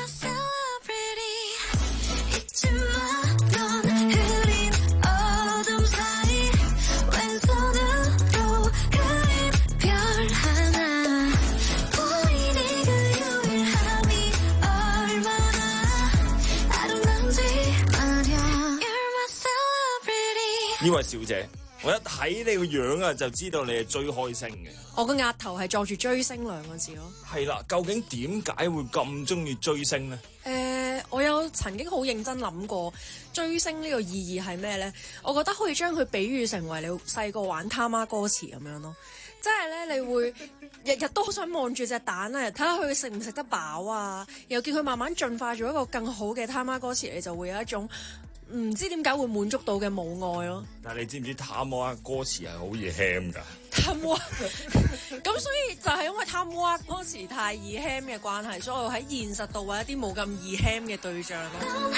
呢位小姐，我一睇你個樣啊，就知道你係追開星嘅。 我個額頭係載住追星兩個字咯。 係啦，究竟點解會咁中意追星呢？ 誒、呃，我有曾經好認真諗過追星呢個意義係咩呢？我覺得可以將佢比喻成為你細個玩他媽歌詞咁樣咯。即係咧，你會日日都好想望住隻蛋啊，睇下佢食唔食得飽啊，又見佢慢慢進化咗一個更好嘅他媽歌詞，你就會有一種唔知點解會滿足到嘅母愛咯。 但係你知唔知他媽歌詞係好易 ham 㗎？ 他媽咁所以就係因為他媽歌詞太易 ham 嘅關係，所以我喺現實度揾一啲冇咁易 ham 嘅對象咯。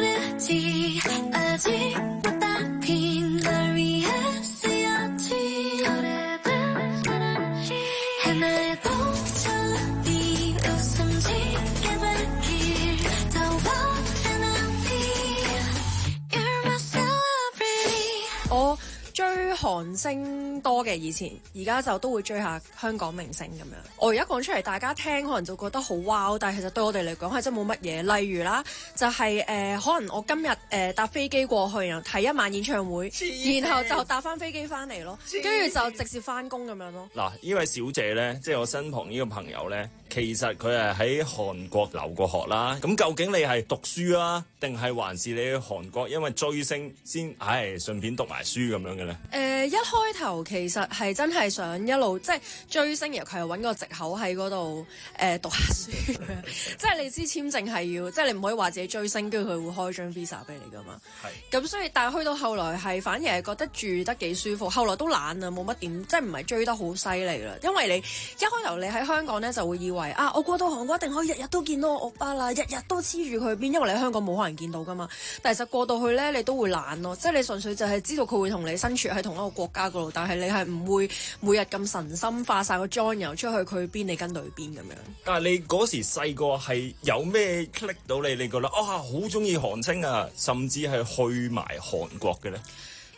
我追韓星多嘅以前，而家就都會追下香港明星咁樣。我而家講出嚟，大家聽可能就覺得好 wow， 但係其實對我哋嚟講係真冇乜嘢。例如啦，就係、是、誒、呃，可能我今日誒、呃、搭飛機過去，然後睇一晚演唱會，然後就搭翻飛機翻嚟咯，跟住就直接翻工咁樣咯。 嗱，呢位小姐咧，即係我身旁呢個朋友咧，其實佢係喺韓國留過學啦。咁究竟你係讀書啊，定係還是你去韓國因為追星先，唉，順便讀埋書咁樣嘅咧？誒、 呃，一開頭其實係真係想一路即係追星，然後佢係揾個藉口喺嗰度誒讀下書。即係你知簽證係要，即係你唔可以話自己追星，跟住佢會開張 visa 俾你噶嘛。係。咁所以，但係去到後來係反而係覺得住得幾舒服，後來都懶啊，冇乜點，即係唔係追得好犀利啦。因為你一開頭你喺香港咧就會以為啊，我過到韓國一定可以日日都見到我歐巴啦，日日都黐住佢邊，因為你喺香港冇可能見到噶嘛。但係實過到去咧，你都會懶咯，即係你純粹就係知道佢會同你身處喺同一個國家嗰度，但係你係唔會每日咁神心化晒個妝油出去佢邊，你跟到去邊咁樣。但係你嗰時細個係有咩 click 到你？你覺得啊好中意韓星啊，甚至係去埋韓國嘅咧？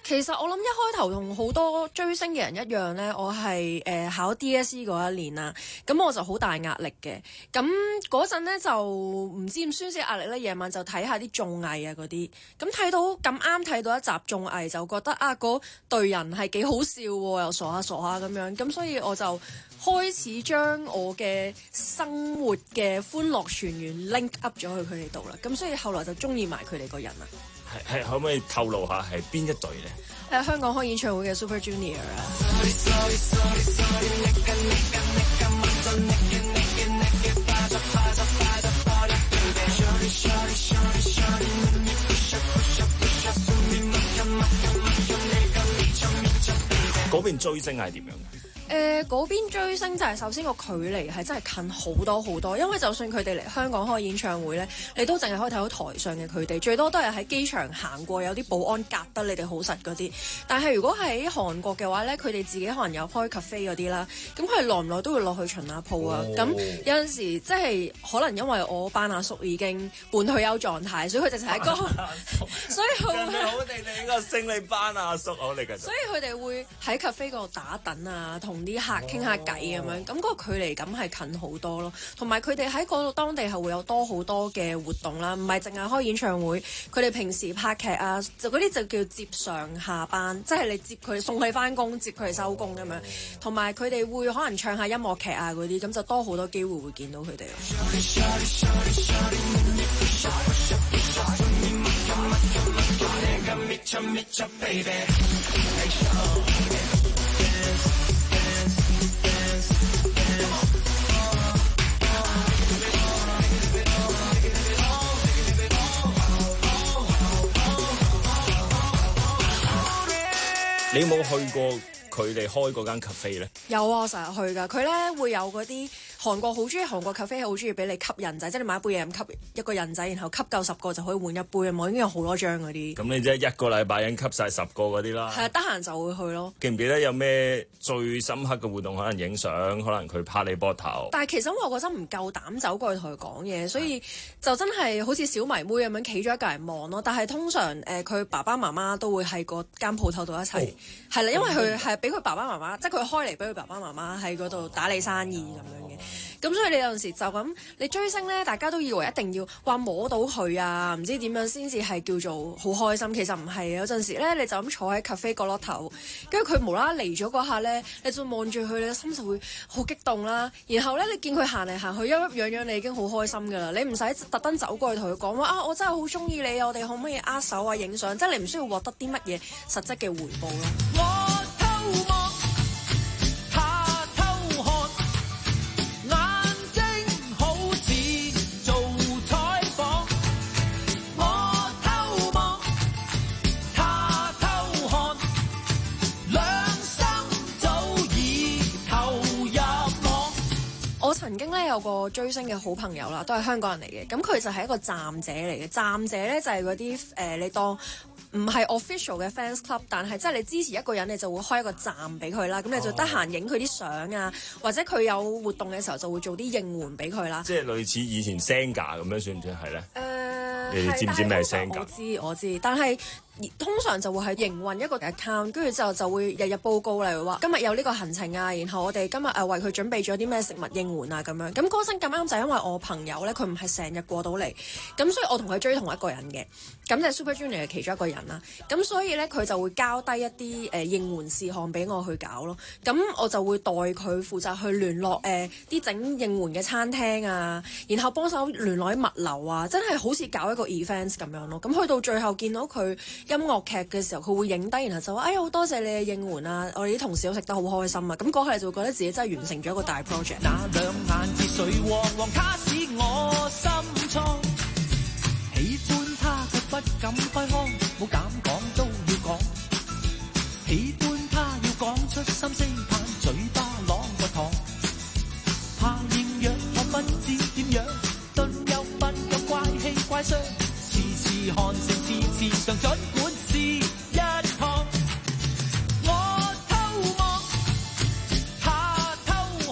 其實我諗一開頭同好多追星嘅人一樣呢，我係誒、呃、考 D S E 嗰一年啦，咁我就好大壓力嘅。咁嗰陣呢就唔知點宣泄壓力呢，夜晚就睇下啲綜藝啊嗰啲，咁睇到咁啱睇到一集綜藝就覺得啊嗰隊人係幾好笑喎，又傻下傻下咁樣，咁所以我就開始將我嘅生活嘅歡樂全員 link up 咗去佢哋度啦，咁所以後來就中意埋佢哋個人啦。 係係可唔可以透露下係邊一隊咧？ 誒香港開演唱會嘅 Super Junior 啊！ 嗰邊追星係點樣嘅？ 誒嗰邊追星就係首先個距離係真係近好多好多，因為就算佢哋嚟香港開演唱會咧，你都淨係可以睇到台上嘅佢哋，最多都係喺機場行過有啲保安隔得你哋好實嗰啲。但係如果喺韓國嘅話咧，佢哋自己可能有開 cafe 嗰啲啦，咁佢哋耐唔耐都會落去巡下鋪啊。咁、哦、有陣時即係可能因為我班阿叔已經半退休狀態，所以佢直情喺嗰，所以佢會好地地個星你班阿叔好嚟㗎。 所以佢哋會喺 cafe 嗰度打躉啊，同啲客傾下偈咁樣，咁嗰個距離感係近好多咯。同埋佢哋喺嗰度當地係會有多好多嘅活動啦，唔係淨係開演唱會。佢哋平時拍劇啊，就嗰啲就叫接上下班，即係你接佢送佢翻工，接佢收工咁樣。同埋佢哋會可能唱下音樂劇啊嗰啲，咁就多好多機會會見到佢哋。 你有冇去過佢哋開嗰間 cafe 咧？ 有啊，成日去㗎。佢咧會有嗰啲韓國好中意韓國 cafe 係好中意俾你吸印仔，即係你買一杯嘢咁吸一個印仔，然後吸夠十個就可以換一杯啊嘛，已經有好多張嗰啲。 咁你即係一個禮拜已經吸晒十個嗰啲啦。 係啊，得閒就會去咯。 記唔記得有咩最深刻嘅活動？可能影相，可能佢拍你膊頭。 但係其實我嗰陣唔夠膽走過去同佢講嘢，所以就真係好似小迷妹咁樣企咗一個人望咯。但係通常誒佢、呃、爸爸媽媽都會喺嗰間鋪頭度一齊，係啦、哦，因為佢係俾佢爸爸媽媽，即係佢開嚟俾佢爸爸媽媽喺嗰度打理生意咁樣嘅。咁所以你有陣時就咁，你追星咧，大家都以為一定要話摸到佢啊，唔知點樣先至係叫做好開心。其實唔係，有陣時咧，你就咁坐喺 cafe 角落頭，跟住佢無啦啦嚟咗嗰下咧，你就望住佢，你個心就會好激動啦。然後咧，你見佢行嚟行去，一樣樣你已經好開心噶啦。你唔使特登走過去同佢講話啊，我真係好中意你，我哋可唔可以握手啊、影相？即係你唔需要獲得啲乜嘢實質嘅回報咯。 我偷望我曾經咧有個追星嘅好朋友啦，都係香港人嚟嘅。咁佢就係一個站姐嚟嘅。站姐咧就係嗰啲誒，你當唔係 official 嘅 fans club，但係即係你支持一個人，你就會開一個站俾佢啦。咁你就得閒影佢啲相啊，或者佢有活動嘅時候就會做啲應援俾佢啦。 即係類似以前 Senga 咁樣算唔算係咧？誒、呃，你知唔知咩係 Senga？ 我知我知，但係。通常就會係營運一個 account，跟住之後就會日日報告，例如話今日有呢個行程啊，然後我哋今日誒為佢準備咗啲咩食物應援啊咁樣。咁嗰陣咁啱就係因為我朋友咧，佢唔係成日過到嚟，咁所以我同佢追同一個人嘅，咁就係 Super Junior 嘅其中一個人啦。咁所以咧佢就會交低一啲誒應援事項俾我去搞咯。咁我就會代佢負責去聯絡誒啲整應援嘅餐廳啊，然後幫手聯絡啲物流啊，真係好似搞一個 events 咁樣咯。咁去到最後見到佢音樂劇嘅時候，佢會影低，然後就話：哎呀，好多謝你嘅應援啊！我哋啲同事都食得好開心啊！咁嗰下你就會覺得自己真係完成咗一個大 project。 那兩眼似水汪汪，卡使我心倉。喜歡他卻不敢開腔，冇敢講都要講。喜歡他要講出心聲，盼嘴巴啷個糖。怕厭樣，我不知點樣，頓又笨又怪氣怪相。時時看成時時常，儘管是一趟。我偷望，他偷看。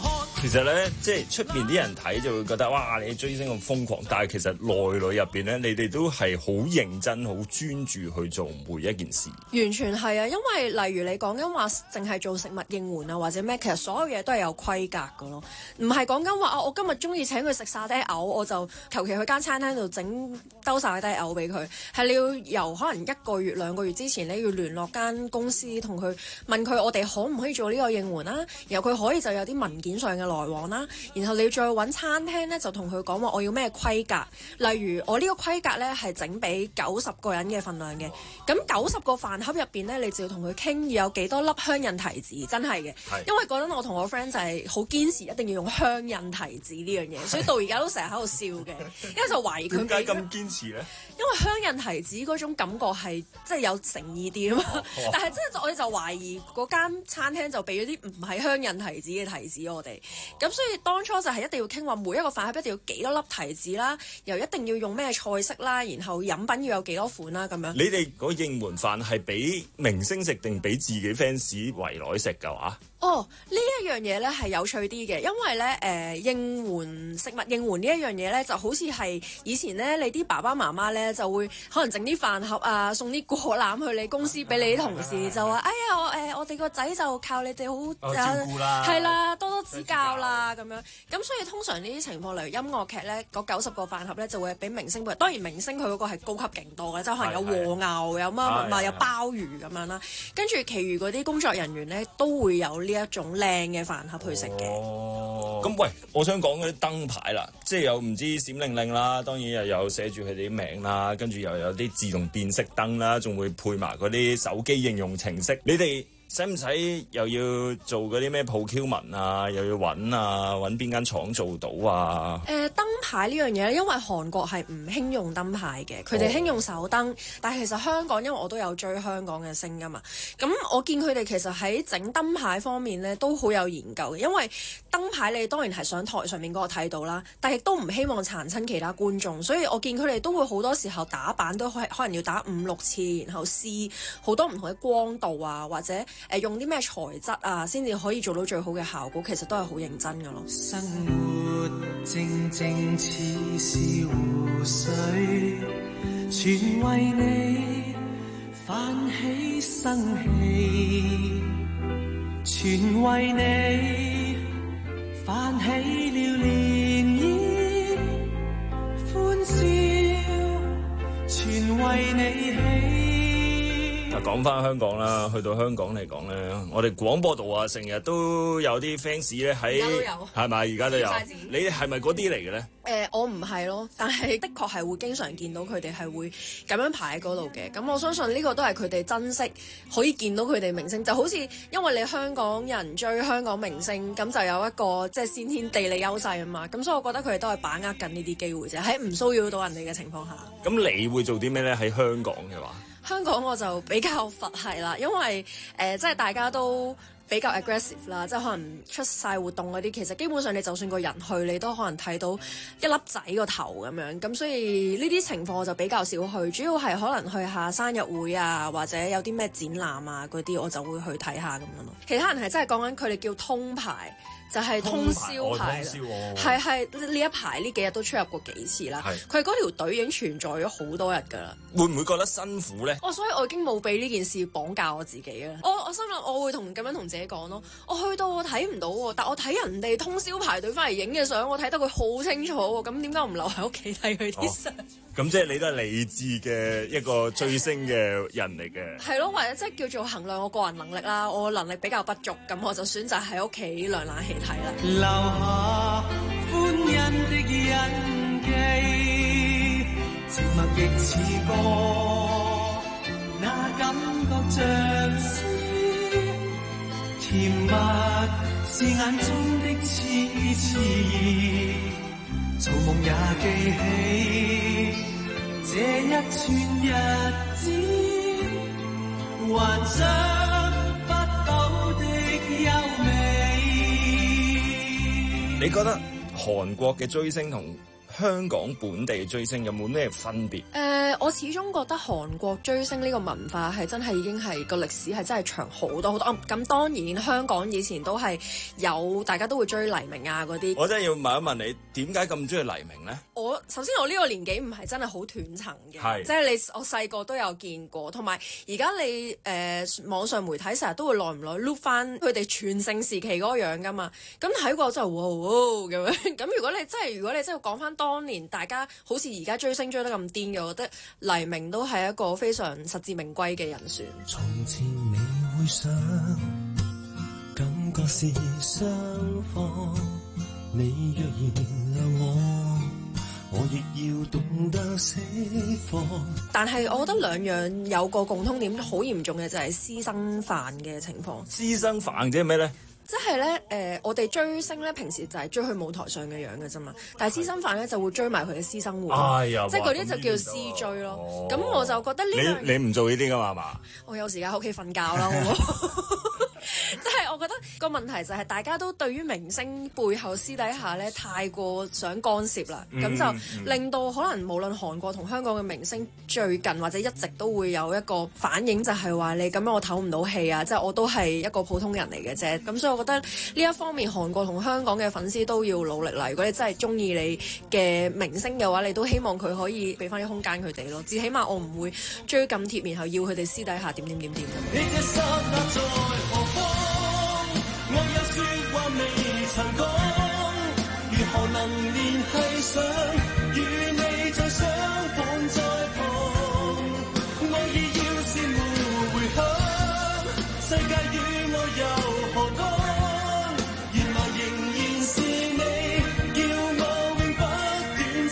其實咧，即係出邊啲人睇就會覺得哇，你追星咁瘋狂，但係其實內裏入邊咧，你哋都係好認真、好專注去做每一件事。 完全係啊，因為例如你講緊話，淨係做食物應援啊，或者咩，其實所有嘢都係有規格㗎咯，唔係講緊話啊，我今日中意請佢食沙爹牛，我就求其去間餐廳度整兜沙爹牛俾佢。係你要由可能一個月、兩個月之前，你要聯絡間公司，同佢問佢我哋可唔可以做呢個應援啦，然後佢可以就有啲文件上嘅來往啦，然後你再揾餐廳咧，就同佢講話我要咩規格，例如我呢個規格咧係整俾九十個人嘅份量嘅，咁九十個飯盒入邊咧，你就要同佢傾要有幾多粒香印提子，真係嘅，因為嗰陣我同我 friend 就係好堅持一定要用香印提子呢樣嘢，所以到而家都成日喺度笑嘅，因為就懷疑佢點解咁堅持咧？ 因為香印提子嗰種感覺係即係有誠意啲啊嘛，哦、但係即係我哋就懷疑嗰間餐廳就俾咗啲唔係香印提子嘅提子我哋，咁所以當初就係一定要傾話每一個飯盒一定要幾多粒提子啦，又一定要用咩菜式啦，然後飲品要有幾多款啦咁樣。 你哋嗰應援飯係俾明星食定俾自己 fans 圍內食㗎話？ 哦，呢一樣嘢咧係有趣啲嘅，因為咧誒、呃、應援食物應援呢一樣嘢咧，就好似係以前咧你啲爸爸媽媽咧就會可能整啲飯盒啊，送啲果籃去你公司俾你啲同事，就話哎呀我誒、呃、我哋個仔就靠你哋好、 哦、照顧啦， 係啦，多多指教啦咁樣。咁所以通常呢啲情況，例如音樂劇咧，嗰九十個飯盒咧就會俾明星配。當然明星佢嗰個係高級勁多嘅，即係可能有和牛、有乜乜乜、有鮑魚咁樣啦。跟住其餘嗰啲工作人員咧都會有呢一種靚嘅飯盒去食嘅。 哦，咁喂，我想講嗰啲燈牌啦，即係有唔知閃靈靈啦，當然又有寫住佢哋啲名啦，跟住又有啲自動變色燈啦，仲會配埋嗰啲手機應用程式。你哋使唔使又要做嗰啲咩 procurement 啊？又要揾啊，揾邊間廠做到啊？ 誒、呃、燈牌呢樣嘢咧，因為韓國係唔興用燈牌嘅，佢哋興用手燈。Oh. 但係其實香港，因為我都有追香港嘅星㗎嘛，咁我見佢哋其實喺整燈牌方面咧都好有研究嘅。因為燈牌你當然係上台上面嗰個睇到啦，但係亦都唔希望殘親其他觀眾，所以我見佢哋都會好多時候打板都可可能要打五六次，然後試好多唔同嘅光度啊，或者誒用啲咩材質啊，先至可以做到最好嘅效果，其實都係好認真㗎咯。 生活靜靜似是湖水，全為你泛起生氣，全為你泛起了漣漪，歡笑全為你起。 講翻香港啦，去到香港嚟講咧，我哋廣播道啊，成日都有啲 fans 咧喺，係咪？而家都有，你係咪嗰啲嚟嘅咧？ 誒、呃，我唔係咯，但係的確係會經常見到佢哋係會咁樣排喺嗰度嘅。咁我相信呢個都係佢哋珍惜可以見到佢哋明星，就好似因為你香港人追香港明星，咁就有一個即係先天地理優勢啊嘛。咁所以我覺得佢哋都係把握緊呢啲機會啫，喺唔騷擾到人哋嘅情況下。 咁你會做啲咩咧？喺香港嘅話？ 香港我就比較佛系啦，因為誒、呃、即係大家都比較 aggressive 啦，即係可能出晒活動嗰啲，其實基本上你就算個人去，你都可能睇到一粒仔個頭咁樣，咁所以呢啲情況我就比較少去，主要係可能去下生日會啊，或者有啲咩展覽啊嗰啲，我就會去睇下咁樣咯。其他人係真係講緊佢哋叫通牌。就係通宵牌啦，係係呢一排呢幾日都出入過幾次啦。佢嗰條隊已經存在咗好多日㗎啦。 會唔會覺得辛苦咧？ 哦，所以我已經冇俾呢件事綁架我自己啦。我我心諗我會同咁樣同自己講咯。我去到我睇唔到喎，但我睇人哋通宵排隊翻嚟影嘅相，我睇得佢好清楚喎。咁點解我唔留喺屋企睇佢啲相？ 咁即係你都係理智嘅一個追星嘅人嚟嘅。係咯，或者即係叫做衡量我個人能力啦。我能力比較不足，咁我就選擇喺屋企涼冷氣睇啦。 留下歡欣的印記，寂寞亦似歌，那感覺像詩，甜蜜是眼中的痴痴，做夢也記起這一串日子，幻想不到的優美。 你覺得韓國嘅追星同香港本地追星有冇咩分別？ 誒、呃，我始終覺得韓國追星呢個文化係真係已經係個歷史係真係長好多好多。咁、啊、當然香港以前都係有大家都會追黎明啊嗰啲。 我真係要問一問你，點解咁中意黎明呢？ 我首先我呢個年紀唔係真係好斷層嘅，即係你我細個都有見過，同埋而家你誒、呃、網上媒體成日都會耐唔耐 look 翻佢哋全盛時期嗰個樣噶嘛。咁睇過真係哇咁樣。咁如果你真係如果你真係講翻當年大家好似而家追星追得咁癲嘅，我覺得黎明都係一個非常實至名歸嘅人選。 從前你會想感覺是雙方，你若然讓我，我亦要懂得釋放。 但係我覺得兩樣有個共通點好嚴重嘅就係私生飯嘅情況。 私生飯即係咩咧？ 即係咧，誒、呃，我哋追星咧，平時就係追佢舞台上嘅樣嘅啫嘛。但係私生飯咧就會追埋佢嘅私生活， 哎、呀即係嗰啲就叫私追咯。咁、哦、我就覺得呢樣你你唔做呢啲噶嘛係嘛？ 我有時間喺屋企瞓覺啦，好唔好？即係我覺得個問題就係大家都對於明星背後私底下咧太過想干涉啦，咁、嗯、就令到可能無論韓國同香港嘅明星最近或者一直都會有一個反應，就係話你咁樣我唞唔到氣啊，即係我都係一個普通人嚟嘅啫。咁所以我覺得呢一方面韓國同香港嘅粉絲都要努力啦。如果你真係中意你嘅明星嘅話，你都希望佢可以俾翻啲空間佢哋咯。至起碼我唔會追咁貼，然後要佢哋私底下點點點點咁。 我有說話未曾講，如何能聯繫上，與你再相伴在旁，我已要是沒回響，世界與我又何干，原來仍然是你，叫我永不斷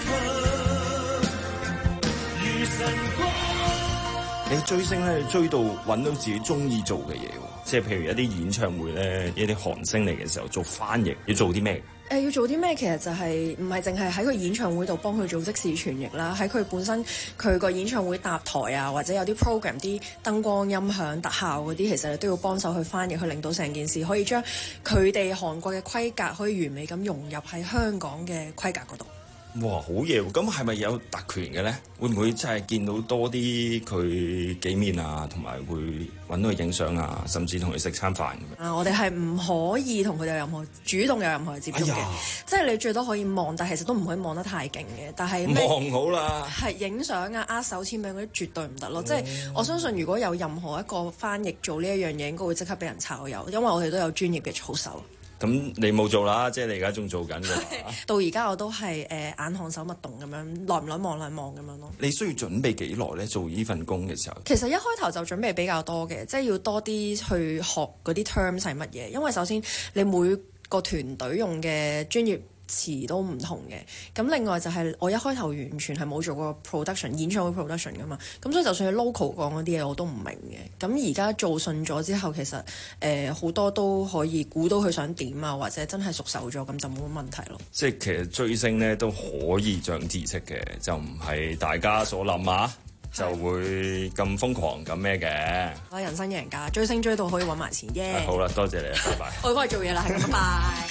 自強，如晨光。 你追星咧，追到揾到自己中意做嘅嘢喎。即係譬如一啲演唱會咧，一啲韓星嚟嘅時候做翻譯，要做啲咩？ 誒、呃、要做啲咩？其實就係唔係淨係喺佢演唱會度幫佢做即時傳譯啦，喺佢本身佢個演唱會搭台啊，或者有啲 program 啲燈光音響特效嗰啲，其實你都要幫手去翻譯，去令到成件事可以將佢哋韓國嘅規格可以完美咁融入喺香港嘅規格嗰度。 哇，好嘢喎！咁係咪有特權嘅咧？會唔會真係見到多啲佢幾面啊？同埋會揾到佢影相啊，甚至同佢食餐飯咁樣？ 啊，我哋係唔可以同佢哋有任何主動有任何接觸嘅，哎、即係你最多可以望，但係其實都唔可以望得太勁嘅。但係望好啦， 係影相啊、握手簽名嗰啲絕對唔得咯。哦、即係我相信，如果有任何一個翻譯做呢一樣嘢，應該會即刻俾人炒魷，因為我哋都有專業嘅操守。 咁你冇做啦，即係你而家仲做緊嘅。 到而家我都係誒、呃、眼看手勿動咁樣，耐唔耐望兩望咁樣咯。 你需要準備幾耐咧？做呢份工嘅時候， 其實一開頭就準備比較多嘅，即係要多啲去學嗰啲 terms 係乜嘢，因為首先你每個團隊用嘅專業詞都唔同嘅，咁另外就係我一開頭完全係冇做過 production 演唱會 production 噶嘛，咁所以就算係 local 講嗰啲嘢我都唔明嘅。咁而家做順咗之後，其實誒好、呃、多都可以估到佢想點啊，或者真係熟手咗，咁就冇乜問題咯。 即係其實追星咧都可以長知識嘅，就唔係大家所諗啊，就會咁瘋狂咁咩嘅。 我人生贏家，追星追到可以揾埋錢耶、yeah 啊！好啦，多謝你，拜拜。 我翻去做嘢啦，係咁，拜拜。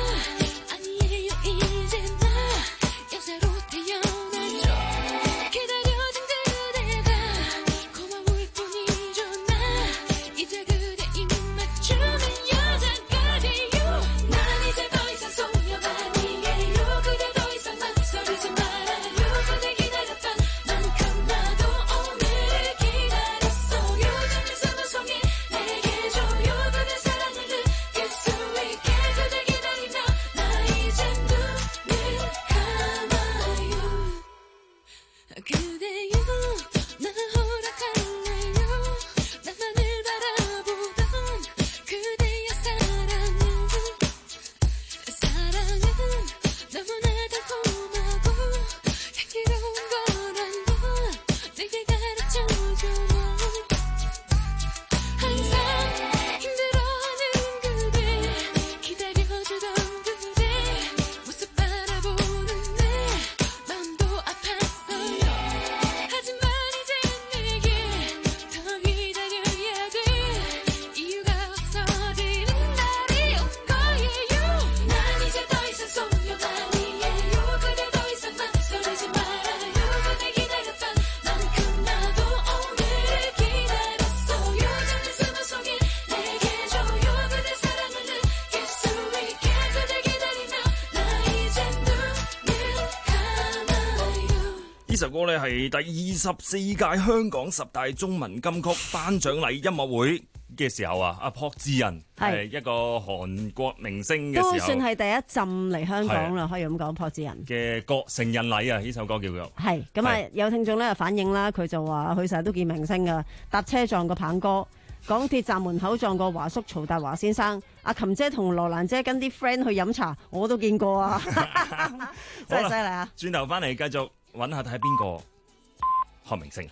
기다려 首歌呢係第二十四屆香港十大中文金曲頒獎禮音樂會嘅時候啊，阿朴智仁係一個韓國明星嘅時候， 都算係第一陣嚟香港啦，可以咁講。朴智仁嘅歌《成人禮》啊，呢首歌叫做係咁啊，有聽眾咧反映啦，佢就話佢成日都見明星噶，搭車撞過棒哥，港鐵站門口撞過華叔曹達華先生，阿琴姐同羅蘭姐跟啲 friend 去飲茶，我都見過啊，真係犀利啊！ 轉頭翻嚟繼續揾下睇下邊個學明星。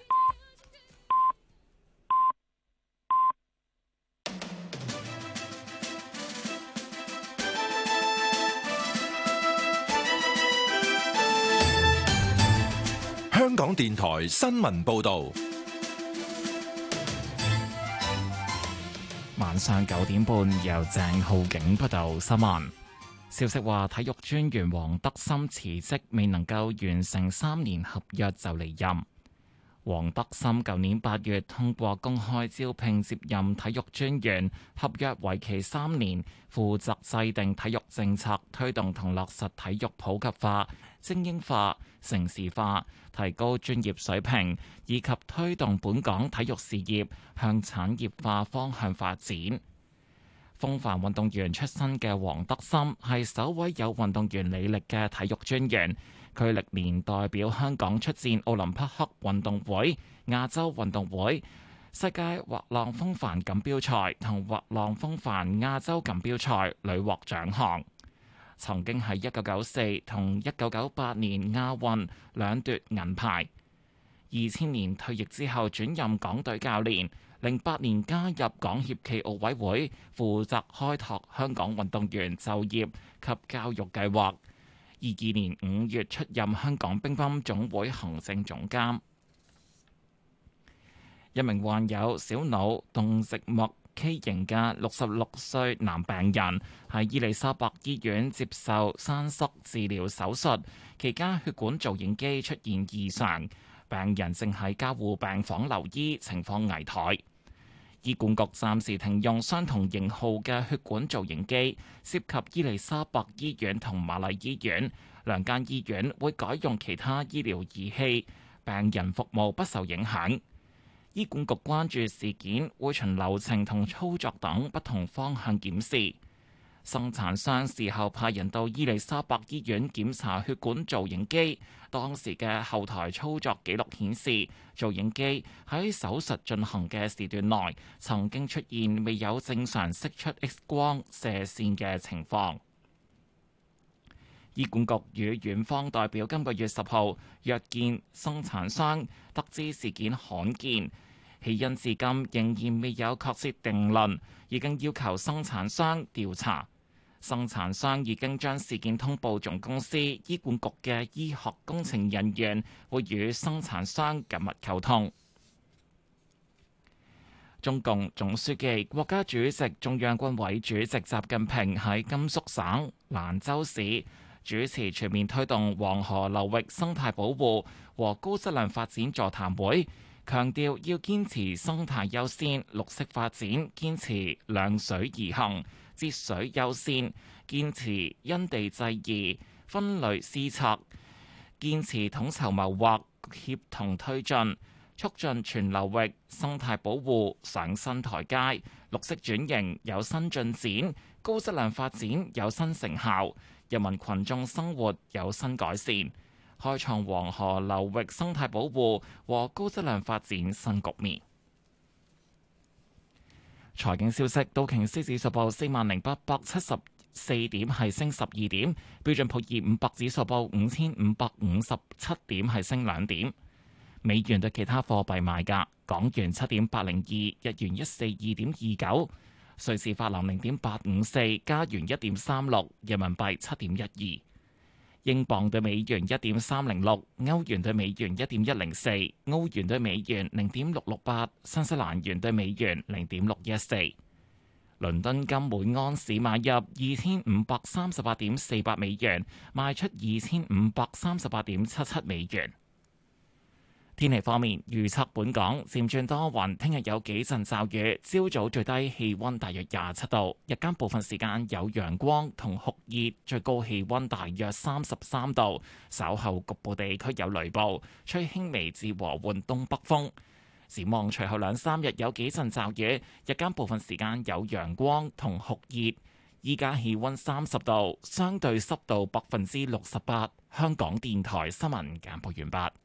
香港電台新聞報導， 晚上九點半由鄭浩景報道新聞。消息話，體育專員黃德森辭職，未能夠完成三年合約就離任。黃德森舊年八月通過公開招聘接任體育專員，合約為期三年，負責制定體育政策，推動同落實體育普及化、精英化、城市化，提高專業水平，以及推動本港體育事業向產業化方向發展。風帆運動員出身嘅黃德森係首位有運動員履歷嘅體育專員。佢歷年代表香港出戰奧林匹克運動會、亞洲運動會、世界滑浪風帆錦標賽同滑浪風帆亞洲錦標賽屢獲獎項。曾經喺一九九四同一九九八年亞運兩奪銀牌。二千年退役之後轉任港隊教練，零八年加入港協暨奧委會，負責開拓香港運動員就業及教育計劃。二二年五月出任香港乒乓總會行政總監。一名患有小腦動植物畸形嘅六十六歲男病人喺伊利沙伯醫院接受栓塞治療手術，期間血管造影機出現異常，病人正喺加護病房留醫，情況危殆。醫管局暫時停用相同型號嘅血管造影機，涉及伊利沙伯醫院同瑪麗醫院，兩間醫院會改用其他醫療儀器，病人服務不受影響。醫管局關注事件，會循流程同操作等不同方向檢視。生產商事後派人到伊利沙伯醫院檢查血管造影機，當時嘅後台操作記錄顯示，造影機喺手術進行嘅時段內曾經出現未有正常釋出 X 光射線嘅情況。醫管局與院方代表今個月十號約見生產商，得知事件罕見，起因至今仍然未有確切定論，已經要求生產商調查。生產商已經將事件通報總公司，醫管局嘅醫學工程人員會與生產商緊密溝通。中共總書記、國家主席、中央軍委主席習近平喺甘肅省蘭州市主持全面推動黃河流域生態保護和高質量發展座談會，強調要堅持生態優先、綠色發展，堅持量水而行、節水優先，堅持因地制宜、分類施策，堅持統籌謀劃、協同推進，促進全流域生態保護上新台階，綠色轉型有新進展，高質量發展有新成效，人民群眾生活有新改善，開創黃河流域生態保護和高質量發展新局面。財經消息：道瓊斯指數報四萬零八百七十四點，係升十二點；標準普爾五百指數報五千五百五十七點，係升兩點。美元對其他貨幣賣價：港元七點八零二，日元一四二點二九，瑞士法郎零點八五四，加元一點三六，人民幣七點一二。英鎊對美元一點三零六，歐元對美元一點一零四，澳元對美元零點六六八，新西蘭元對美元零點六一四。倫敦金每安士買入二千五百三十八點四八美元，賣出二千五百三十八點七七美元。 天氣方面，預測本港漸轉多雲，聽日有幾陣驟雨，朝早最低氣溫大約廿七度，日間部分時間有陽光同酷熱，最高氣溫大約三十三度，稍後局部地區有雷暴，吹輕微至和緩東北風。展望隨後兩三日有幾陣驟雨，日間部分時間有陽光同酷熱。依家氣溫三十度，相對濕度百分之六十八。香港電台新聞簡報完畢。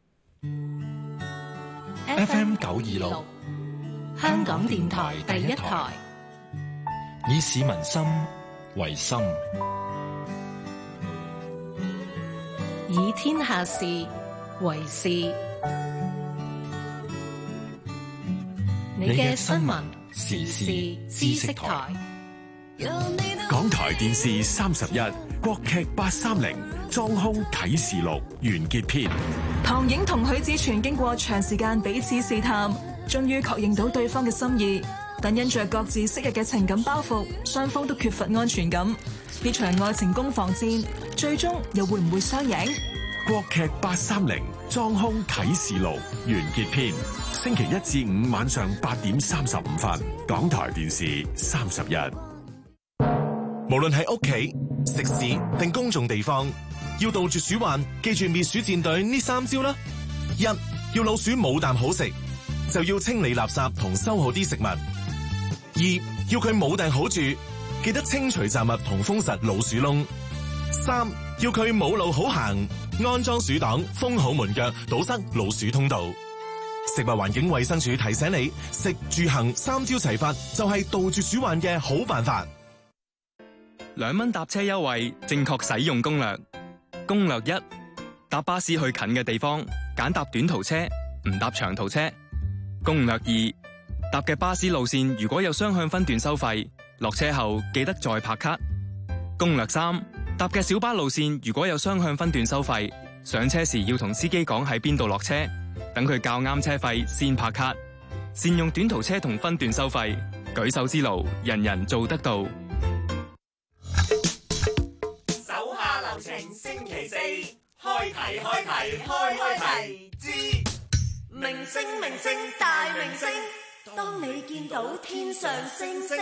F M 九二六， 香港電台第一台， 以市民心為心， 以天下事為事。你嘅新聞時事知識台， 港台電視三十一，國劇八三零，裝兇啟示錄完結篇。 唐英同許子全經過長時間彼此試探，終於確認到對方嘅心意，但因着各自昔日嘅情感包袱，雙方都缺乏安全感。呢場愛情攻防戰，最終又會唔會雙贏？ 國劇八三零，裝兇啟示錄完結篇，星期一至五晚上八點三十五分，港台電視三十一。無論喺屋企、食肆定公眾地方，要杜絕鼠患，記住滅鼠戰隊呢三招啦。一，要老鼠冇啖好食，就要清理垃圾同收好啲食物。二，要佢冇埞好住，記得清除雜物同封實老鼠窿。三，要佢冇路好行，安裝鼠擋，封好門腳，堵塞老鼠通道。食物環境衛生署提醒你，食住行三招齊發，就係杜絕鼠患嘅好辦法。 兩蚊搭車優惠，正確使用攻略。攻略一：搭巴士去近嘅地方，揀搭短途車，唔搭長途車。攻略二：搭嘅巴士路線如果有雙向分段收費，落車後記得再拍卡。攻略三：搭嘅小巴路線如果有雙向分段收費，上車時要同司機講喺邊度落車，等佢較啱車費先拍卡。善用短途車同分段收費，舉手之勞，人人做得到。 手下留情，星期四開題開題開開題之明星明星大明星，當你見到天上星星。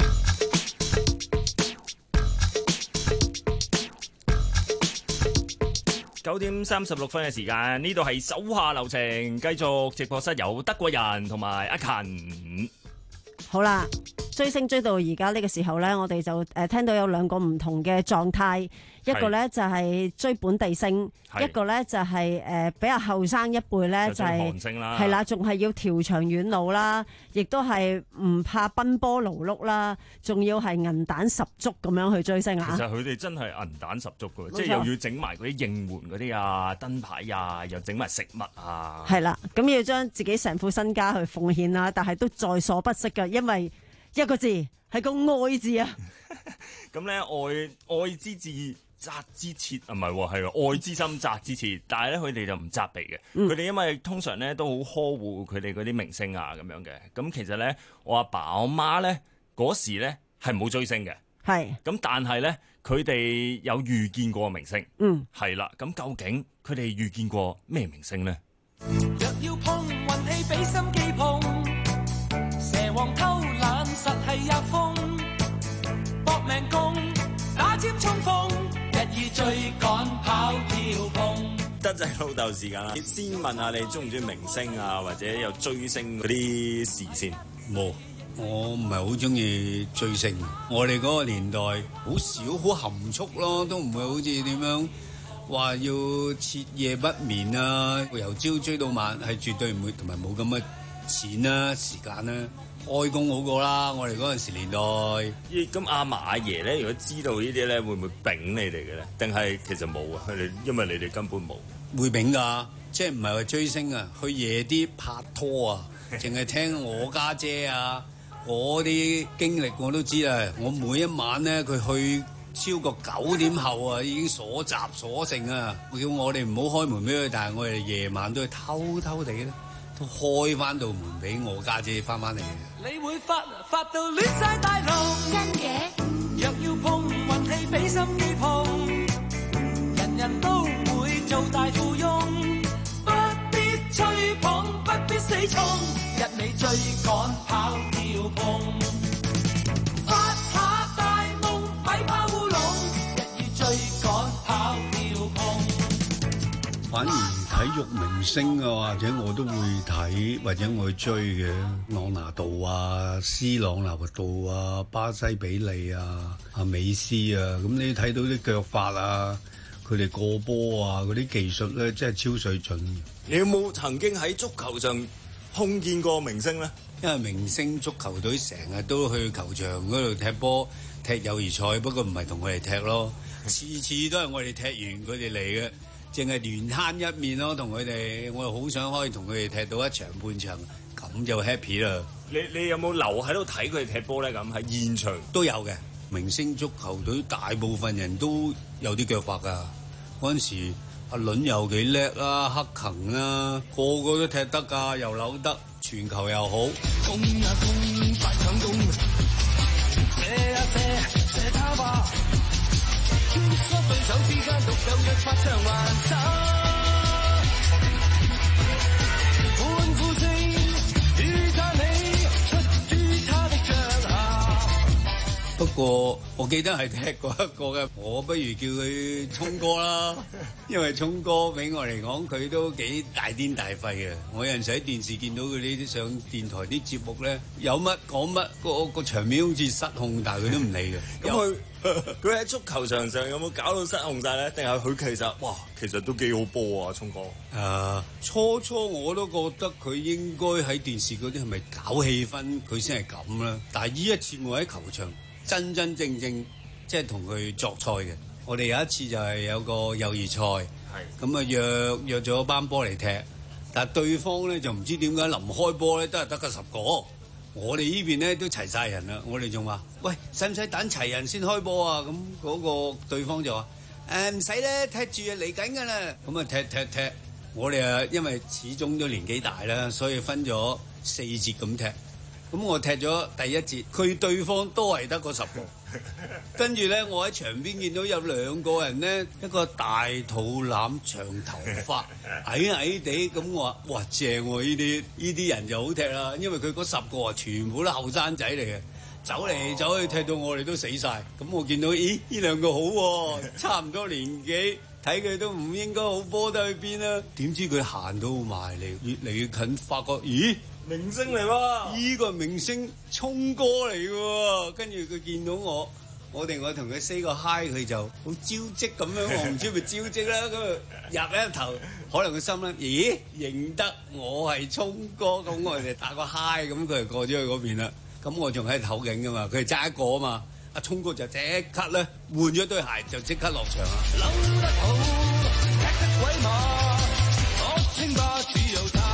九點三十六分嘅時間，呢度係手下留情，繼續直播室有德國人同埋阿勤。 好啦，追星追到而家呢個時候呢，我哋就誒聽到有兩個唔同嘅狀態，一個呢就係追本地星，一個呢就係誒比較後生一輩呢，就係係啦，仲係要條長遠路啦，亦都係唔怕奔波勞碌啦，仲要係銀彈十足咁樣去追星啊！ 其實佢哋真係銀彈十足嘅，即係又要整埋嗰啲應援嗰啲啊、燈牌啊，又整埋食物啊。係啦， 咁要將自己成副身家去奉獻啦，但係都在所不惜嘅，因為一個字係個愛字啊！ 咁咧愛愛之字責之切啊，唔係喎，係愛之心責之切。但係咧佢哋就唔責備嘅，佢哋、嗯、因為通常咧都好呵護佢哋嗰啲明星啊咁樣嘅。咁其實咧我阿爸我媽咧嗰時咧係冇追星嘅，係咁但係咧佢哋有遇見過明星，嗯係啦。咁究竟佢哋遇見過咩明星咧？ 若要碰運氣，俾心機碰，蛇王偷懶實係入風，搏命攻打尖衝鋒，日以追趕跑跳碰。 德仔老豆時間啦，先問下你中唔中意明星啊，或者有追星嗰啲事先？ 冇，我唔係好中意追星。我哋嗰個年代好少，好含蓄咯，都唔會好似點樣話要徹夜不眠啊，由朝追到晚，係絕對唔會，同埋冇咁嘅錢啦、時間啦。開工好過啦，我哋嗰陣時年代。 咁阿嫲阿爺咧，如果知道呢啲咧，會唔會丙你哋嘅咧？定係其實冇啊？佢哋因為你哋根本冇。 會丙㗎，即係唔係話追星啊？去夜啲拍拖啊，淨係聽我家姐啊，嗰啲經歷我都知啦。我每一晚咧，佢去超過九點後啊，已經鎖閘鎖成啊，叫我哋唔好開門俾佢，但係我哋夜晚都係偷偷地咧。都開翻道門俾我家姐翻翻嚟嘅。 你會發發到亂晒大龍，真嘅。若要碰運氣，俾心機碰，人人都會做大富翁，不必衝衝，一味追趕跑跳碰。發下大夢，咪怕烏龍，一於追趕跑跳碰。 反而體育明星啊，或者我都會睇，或者我會追嘅，朗拿度啊、斯朗拿度啊、巴西比利啊、阿美斯啊，咁你睇到啲腳法啊，佢哋過波啊，嗰啲技術咧，真係超水準。 你有冇曾經喺足球上碰見過明星咧？ 因為明星足球隊成日都去球場嗰度踢波、踢友誼賽，不過唔係同佢哋踢咯，次次都係我哋踢完佢哋嚟嘅。淨係連慳一面咯，同佢哋，我好想可以同佢哋踢到一場半場，咁就 happy 啦。 你你有冇留喺度睇佢哋踢波咧？咁喺現場都有嘅。明星足球隊大部分人都有啲腳法㗎。嗰陣時阿倫又幾叻啦，克勤啦，個個都踢得㗎，又扭得，傳球又好。攻啊攻，快搶攻！射啊射，射他吧！穿梭對手之間，獨有嘅發長還手，歡呼聲與讚美出於他的腳下。不過我記得係踢過一個嘅，我不如叫佢聰哥啦，因為聰哥俾我嚟講，佢都幾大癲大肺嘅。我有陣時喺電視見到佢呢啲上電台啲節目咧，有乜講乜，個個場面好似失控，但係佢都唔理嘅。 咁佢佢喺足球場上有冇搞到失控晒咧？定係佢其實哇，其實都幾好波啊，聰哥。 誒、uh, 初初我都覺得佢應該喺電視嗰啲係咪搞氣氛，佢先係咁啦。但係呢一次我喺球場真真正正即係同佢作賽嘅。我哋有一次就係有個友誼賽，咁啊約約咗班波嚟踢，但係對方咧就唔知點解臨開波咧都係得個十個。我哋呢邊咧都齊晒人啦，我哋仲話：喂，使唔使等齊人先開波啊？咁嗰個對方就話：誒唔使咧，踢住啊嚟緊㗎啦。咁啊踢踢踢，我哋啊因為始終都年紀大啦，所以分咗四節咁踢。咁我踢咗第一節，佢對方都係得個十個。跟住咧，我喺場邊見到有兩個人咧，一個大肚腩、長頭髮、矮矮地，咁我話：哇，正喎！呢啲呢啲人就好踢啦，因為佢嗰十個啊，全部都後生仔嚟嘅，走嚟走去踢到我哋都死晒。咁我見到，咦？呢兩個好喎，差唔多年紀，睇佢都唔應該好波得去邊啦。點知佢行到埋嚟，越嚟越近，發覺，咦？ 明星嚟喎！ 依個明星聰哥嚟喎，跟住佢見到我，我哋我同佢 say 個 hi，佢就好招積咁樣，我唔知係咪招積啦。咁入一頭，可能佢心諗，咦，認得我係聰哥，咁我哋打個 hi，咁佢就過咗去嗰邊啦。咁我仲喺唞緊噶嘛，佢係揸一個啊嘛，阿聰哥就即刻咧換咗對鞋就即刻落場啦。扭得好，踢得鬼馬，我稱霸只有他。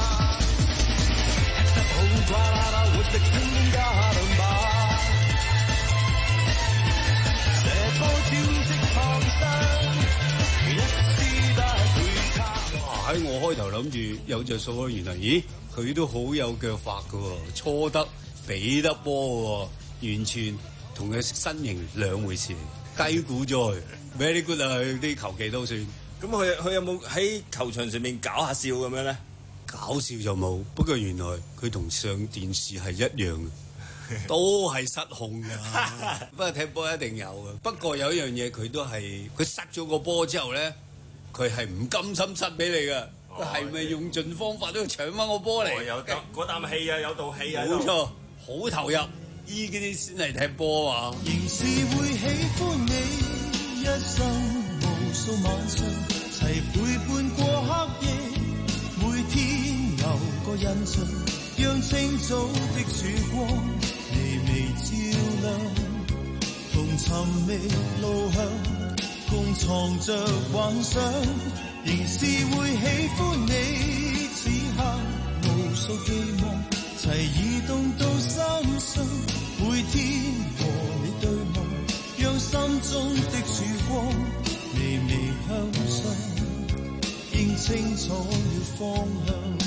哇！喺我開頭諗住有隻數咯，原來咦佢都好有腳法噶，搓得比得波喎，完全同佢身形兩回事，低估咗佢 very good 啊！佢啲球技都算。 咁佢佢有冇喺球場上面搞下笑咁樣咧？ 搞笑就冇，不過原來佢同上電視係一樣嘅，都係失控㗎。不過踢波一定有嘅。不過有一樣嘢佢都係，佢塞咗個波之後咧，佢係唔甘心塞俾你㗎。係咪、哦、用盡方法都要搶翻個波嚟？ 有嗰啖氣啊，有道氣啊！ 冇錯，好投入，呢啲先係踢波啊！ 仍是會喜歡你，一生無數晚上齊陪伴過黑夜。每天留個印象，讓清早的曙光微微照亮，同尋覓路向，共藏着幻想，仍是會喜歡你。此刻無數寄望，齊移動到深深，每天和你對望，讓心中的曙光微微向上，認清楚了方向。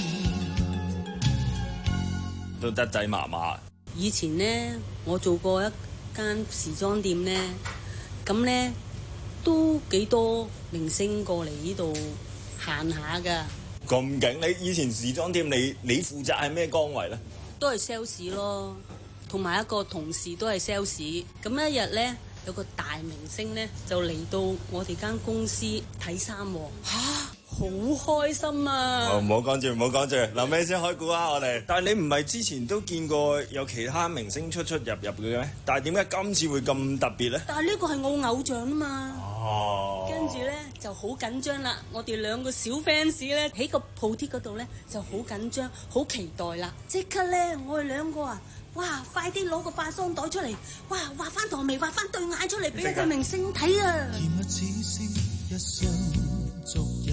都得仔麻麻。 以前呢，我做過一間時裝店呢，咁呢都幾多明星過嚟呢度行下㗎。 咁勁！你以前時裝店你你負責係咩崗位咧？ 都係 sales 咯，同埋一個同事都係 sales。咁一日咧有個大明星咧就嚟到我哋間公司睇衫喎，嚇好開心啊！ 哦，唔好講住，唔好講住，臨尾先開估啊！我哋，但係你唔係之前都見過有其他明星出出入入嘅咩？但係點解今次會咁特別咧？ 但係呢個係我偶像啊嘛。 哦， 跟住咧就好緊張啦，我哋兩個小 fans 咧喺個鋪貼嗰度咧就好緊張，好期待啦！即刻咧我哋兩個啊，哇！快啲攞個化妝袋出嚟，哇！畫翻堂眉，畫翻對眼出嚟俾個明星睇啊！ 甜蜜似是一雙足印，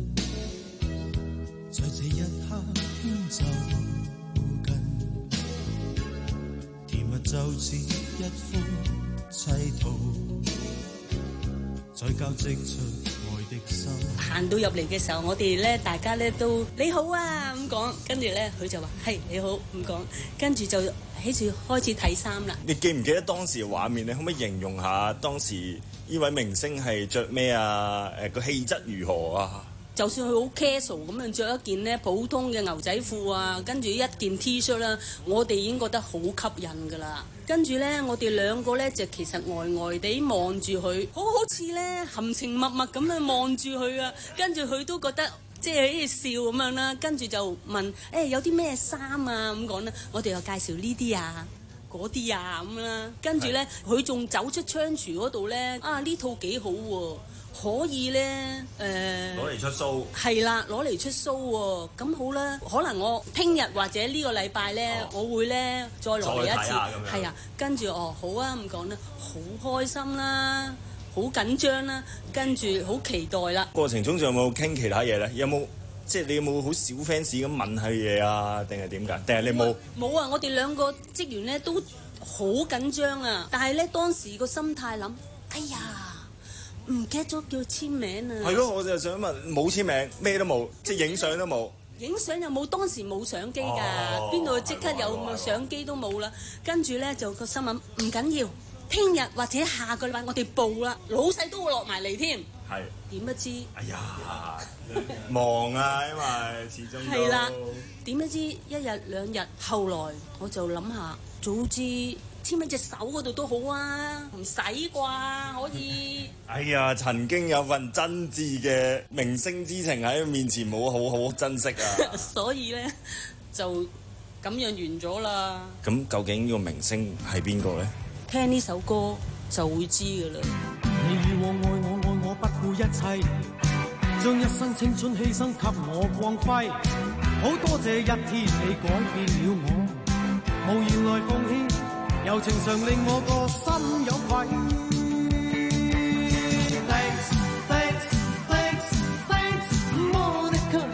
在這一刻牽就近，甜蜜就似一幅砌圖，再交織出愛的心。 行到入嚟嘅時候，我哋咧大家咧都你好啊咁講，跟住咧佢就話係你好咁講，跟住就喺住開始睇衫啦。 你記唔記得當時嘅畫面？你可唔可以形容下當時呢位明星係着咩啊？誒個氣質如何啊？ 就算佢好 casual 咁樣着一件咧普通嘅牛仔褲啊，跟住一件 T 恤啦，我哋已經覺得好吸引㗎啦。跟住咧，我哋兩個咧就其實呆呆地望住佢，好好似咧含情脈脈咁樣望住佢啊。跟住佢都覺得即係喺度笑咁樣啦。跟住就問誒、欸、有啲咩衫啊咁講啦。我哋又介紹呢啲啊嗰啲啊咁啦。跟住咧，佢仲走出窗櫥嗰度咧，啊呢套幾好喎、啊！可以咧，誒攞嚟出 show 係啦，攞嚟出 show 喎。咁好啦，可能我聽日或者呢個禮拜咧，哦、我會咧再落嚟一次，係啊。跟住哦，好啊，咁講啦，好開心啦，好緊張啦，跟住好期待啦。 過程中仲有冇傾其他嘢咧？有冇即係你有冇好小 fans 咁問下嘢啊？定係點㗎？定係你冇？ 冇啊！我哋兩個職員咧都好緊張啊，但係咧當時個心態諗，哎呀〜唔記得咗叫簽名啊！ 係咯，我就想問，冇簽名，咩都冇，即係影相都冇。 影相又冇，當時冇相機㗎，邊度即刻有相機都冇啦。跟住咧就個新聞唔緊要，聽日或者下個禮拜我哋報啦，老細都會落埋嚟添。 係點不知？ 哎呀，忙啊，因為始終都係啦。點不知一日兩日，後來我就諗下，早知簽喺隻手嗰度都好啊，唔使啩可以。 哎呀，曾經有份真摯嘅明星之情喺面前，冇好好珍惜啊！ 所以咧就咁樣完咗啦。 咁究竟呢個明星係邊個咧？ 聽呢首歌就會知噶啦。 你與我愛我愛我不顧一切，將一生青春犧牲給我光輝。好多謝一天你改變了我，無言來奉獻。柔情常令我個心有愧。Thanks, thanks, thanks, thanks, Monica。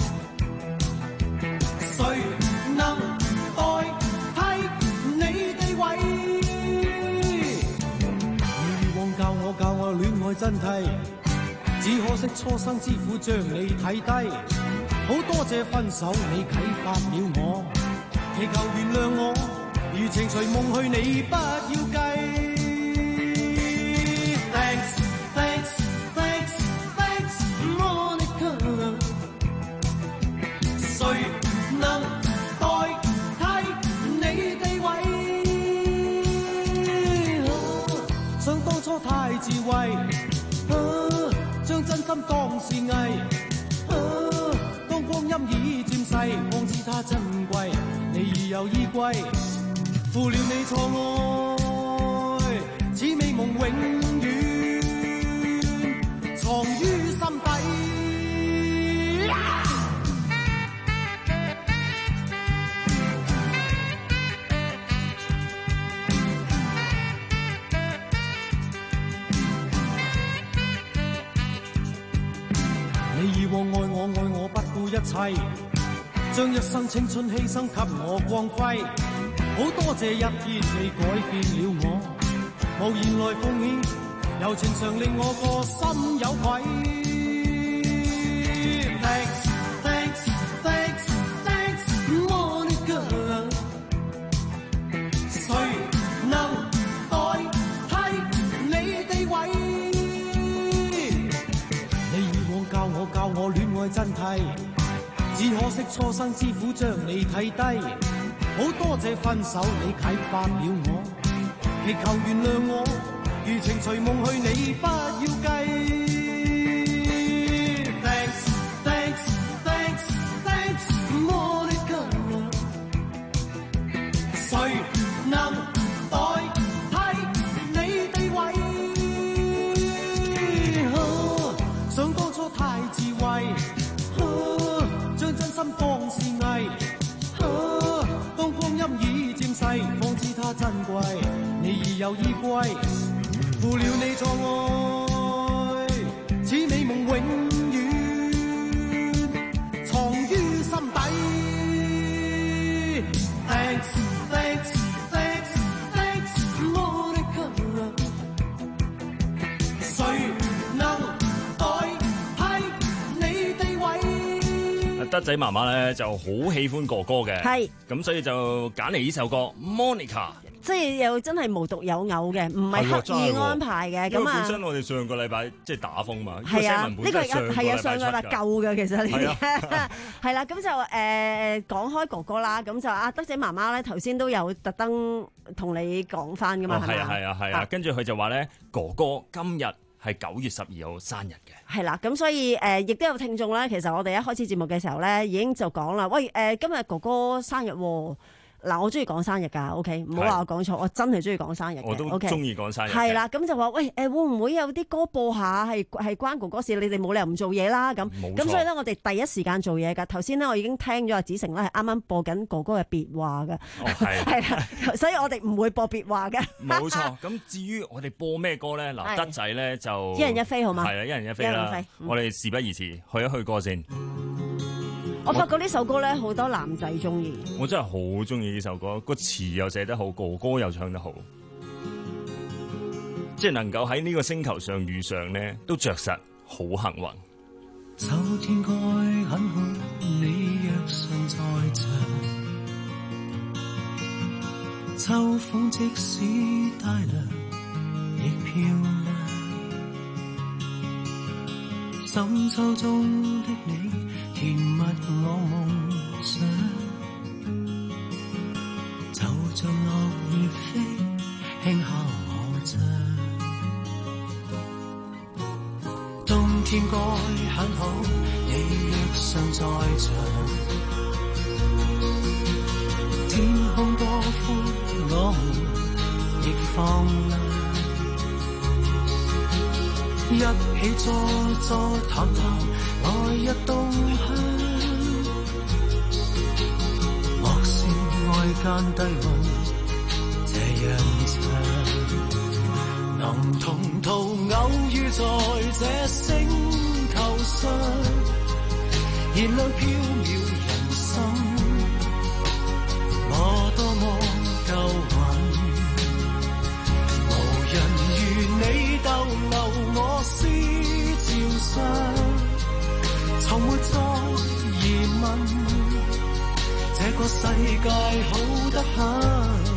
誰能代替你地位？以往教我教我戀愛真諦，只可惜初生之虎將你睇低。好多謝分手你啟發了我，祈求原諒我。如情隨夢去，你不要計。Thanks, thanks, thanks, thanks, Monica。誰能代替你地位？啊、想當初太智慧，啊、將真心當是藝。啊、當光陰已漸逝，方知它珍貴，你已有依歸。負了你錯愛，此美夢永遠藏於心底。你以往愛我愛我不顧一切，將一生青春犧牲給我光輝。好多謝一天你改變了我，無言來奉獻，柔情常令我個心有愧。Thanks, thanks, thanks, thanks, Monica。誰能代替你地位？你以往教我教我戀愛真諦， 只可惜初生之虎將你睇低，好多謝分手你啟發了我，祈求原諒我，餘情隨夢去你不要計。Thanks thanks thanks thanks Monica， 誰能代替你地位？啊，想當初太智慧。將真心當是藝，啊，當光陰已漸逝，方知它珍貴。你已有依歸，負了你錯愛，此美夢永遠藏於心底。Thanks thanks thanks thanks Monica， 誰能代替你地位？ 德仔媽媽咧就好喜歡哥哥嘅， 係咁所以就揀嚟呢首歌《Monica》， 即係又真係無獨有偶嘅，唔係刻意安排嘅。咁啊， 本身我哋上個禮拜即係打風嘛， 係啊，呢個係啊上個禮拜舊嘅，其實呢啲係啦。咁就誒講開哥哥啦，咁就阿德仔媽媽咧頭先都有特登同你講翻噶嘛，係咪？ 係啊係啊係啊，跟住佢就話咧哥哥今日係九月十二號生日嘅， 係啦，咁所以誒，亦、呃、都有聽眾咧。其實我哋一開始節目嘅時候咧，已經就講啦，喂誒、呃，今日哥哥生日喎。嗱，我中意講生日㗎 ，OK， 唔好話我講錯，我真係中意講生日嘅， 我都中意講生日。 係啦，咁就話喂，誒會唔會有啲歌播下係係關哥哥事？你哋冇理由唔做嘢啦，咁咁所以咧，我哋第一時間做嘢㗎。頭先咧，我已經聽咗阿子成咧係啱啱播緊哥哥嘅別話㗎，係啦、哦，所以我哋唔會播別話嘅。 冇錯。咁至於我哋播咩歌咧？嗱，德仔咧就一人一飛好嘛？ 係啦，一人一飛啦。嗯、我哋事不宜遲，去一去歌先。 我發覺呢首歌咧，好多男仔中意。 我真係好中意呢首歌，個詞又寫得好，哥哥又唱得好，即係能夠喺呢個星球上遇上咧，都着實好幸運。 秋天該很好，你若尚在場，秋風即使帶涼亦漂亮，深秋中的你甜蜜我夢想，就像落葉飛，輕敲我窗。冬天該很好，你若尚在場，天空多寬，我們亦放亮，一起坐坐談談來日動向，莫說愛間低溫這樣長，能同途偶遇在這星球上，燃亮飄渺人生，我多麼夠運，無人如你逗留我思潮上，從沒再疑問，這個世界好得很。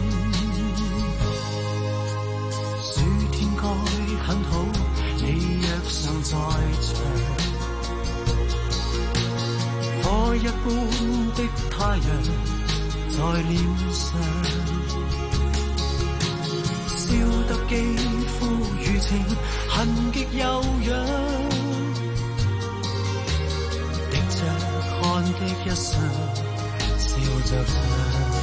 暑天該很好，你若尚在場，火一般的太陽在臉上，燒得肌膚如情，痕極悠揚。看的一雙笑着唱。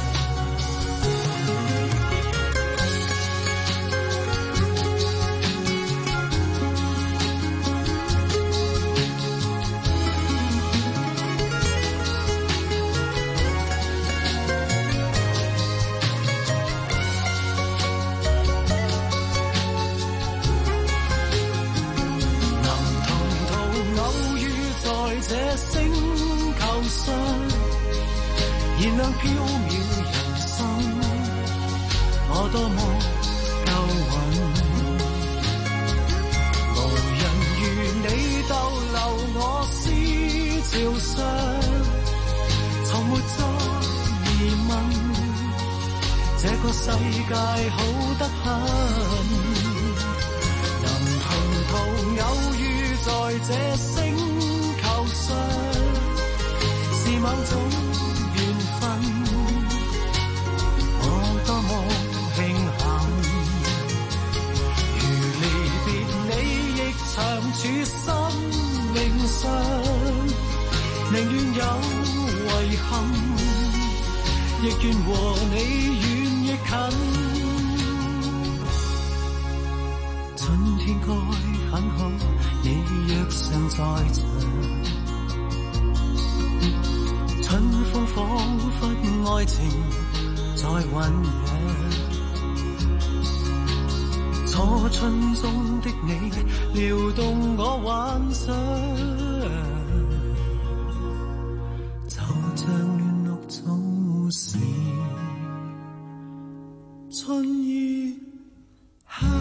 燃亮飄渺人生，我多麼夠運，無人如你逗留我思潮上，從沒再疑問，這個世界好得很，能同途偶遇在這星球上，是種緣分，我多麼慶幸。如離別你，亦長處生命上，寧願有遺憾，亦願和你遠亦近。春天該很好，你若尚在場。春風彷彿愛情在醖釀，初春中的你撩動我幻想，就像嫩綠早時春意香。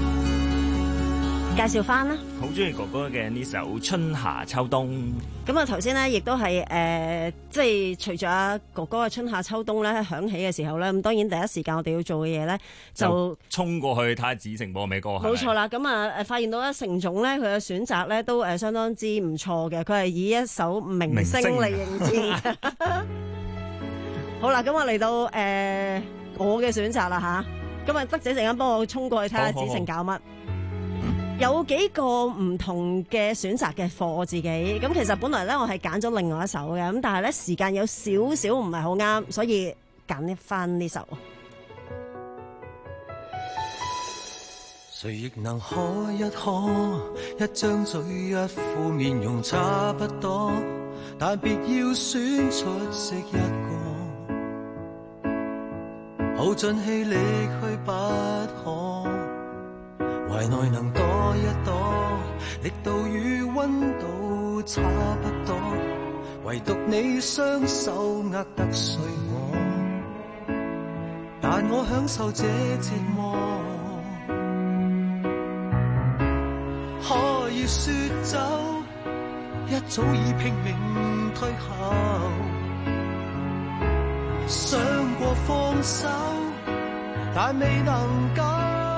介紹翻啦， 好中意哥哥嘅呢首《春夏秋冬》。 咁啊，頭先咧亦都係誒，即係隨住阿哥哥嘅《春夏秋冬》咧響起嘅時候咧，咁當然第一時間我哋要做嘅嘢咧就衝過去睇下子誠播咩歌。 冇錯啦，咁啊誒，發現到咧成總咧佢嘅選擇咧都誒相當之唔錯嘅，佢係以一首明星嚟迎戰。好啦，咁我嚟到誒、呃、我嘅選擇啦吓，咁啊德仔陣間幫我衝過去睇下子誠搞乜。有幾個唔同嘅選擇嘅課我自己，咁其實本來咧我係揀咗另外一首嘅，咁但係咧時間有少少唔係好啱，所以揀翻呢首。 誰亦能可一可，一張嘴一副面容差不多，但別要選出色一個，耗盡氣力去不可。懷內能躲一躲，力度與溫度差不多，唯獨你雙手握得碎我，但我享受這折磨。可以說走，一早已拼命退後，想過放手，但未能夠。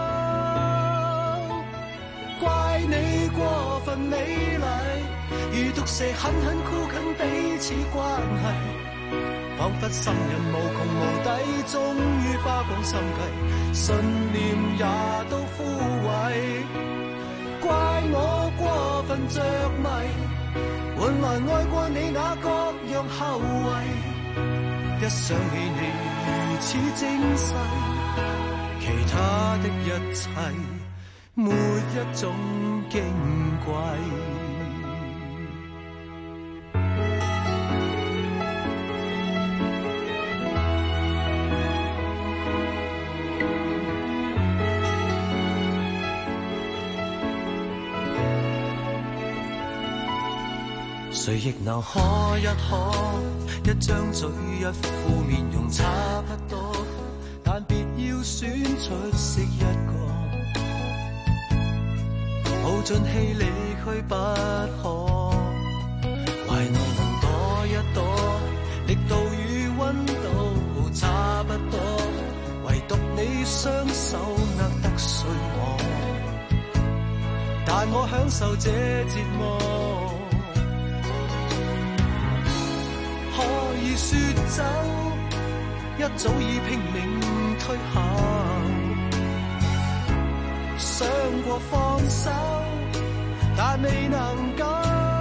怪你過分美麗，如毒蛇狠狠箍緊彼此關係，彷彿心人無窮無底，終於花光心計，信念也都枯萎。怪我過分着迷，換來愛過你那各樣後遺，一想起你如此精細，其他的一切沒一種矜貴。誰亦能可一可，一張嘴一副面容差不多，但別要選出色一個，耗盡氣力去不可，懷內能躲一躲，力度與溫度差不多，唯獨你雙手握得碎我，但我享受這折磨。可以說走，一早已拼命退後，想過放手，但未能夠。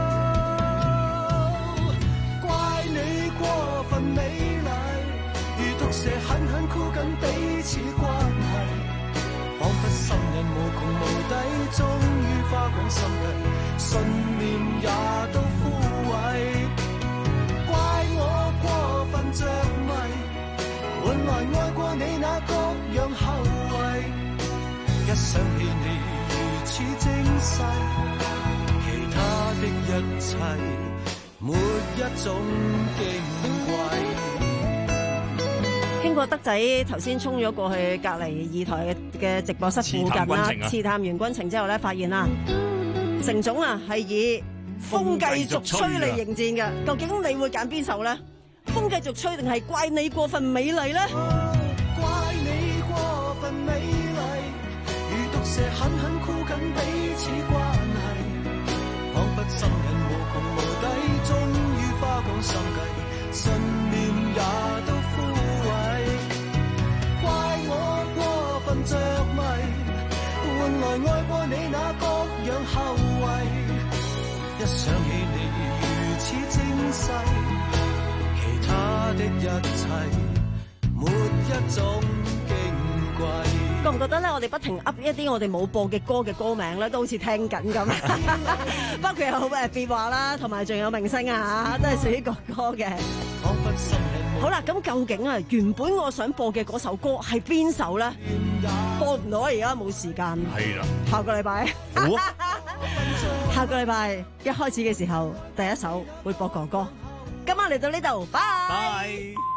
怪你過分美麗，如毒蛇狠狠箍緊彼此關係，彷彿心人無窮無底，終於花光心計，信念也都枯萎。怪我過分着迷，換來愛過你那各樣後遺，一想起你如此精細，其他的一切沒一種矜貴。 經過德仔頭先衝咗過去隔離二台嘅直播室附近啦，刺探完軍情之後咧，發現啦，成總啊係以風繼續吹嚟迎戰嘅，究竟你會揀邊首咧？風繼續吹定係怪你過分美麗咧？ 怪你過分美麗，如毒蛇狠狠箍緊彼此關係，彷彿心人無窮無底，終於花光心計， 信念也都枯萎，怪我過分着迷，換來愛過你那各樣後遺。一想起你如此精細，其他的一切沒一種矜貴。 覺唔覺得咧？我哋不停噏一啲我哋冇播嘅歌嘅歌名咧，都好似聽緊咁。包括有誒別話啦，同埋仲有明星啊，都係屬於國歌嘅。好啦，咁究竟啊，原本我想播嘅嗰首歌係邊首咧？播唔到啊！而家冇時間。 係啦， 下個禮拜。下個禮拜一開始嘅時候，第一首會播哥哥。今晚嚟到呢度，拜。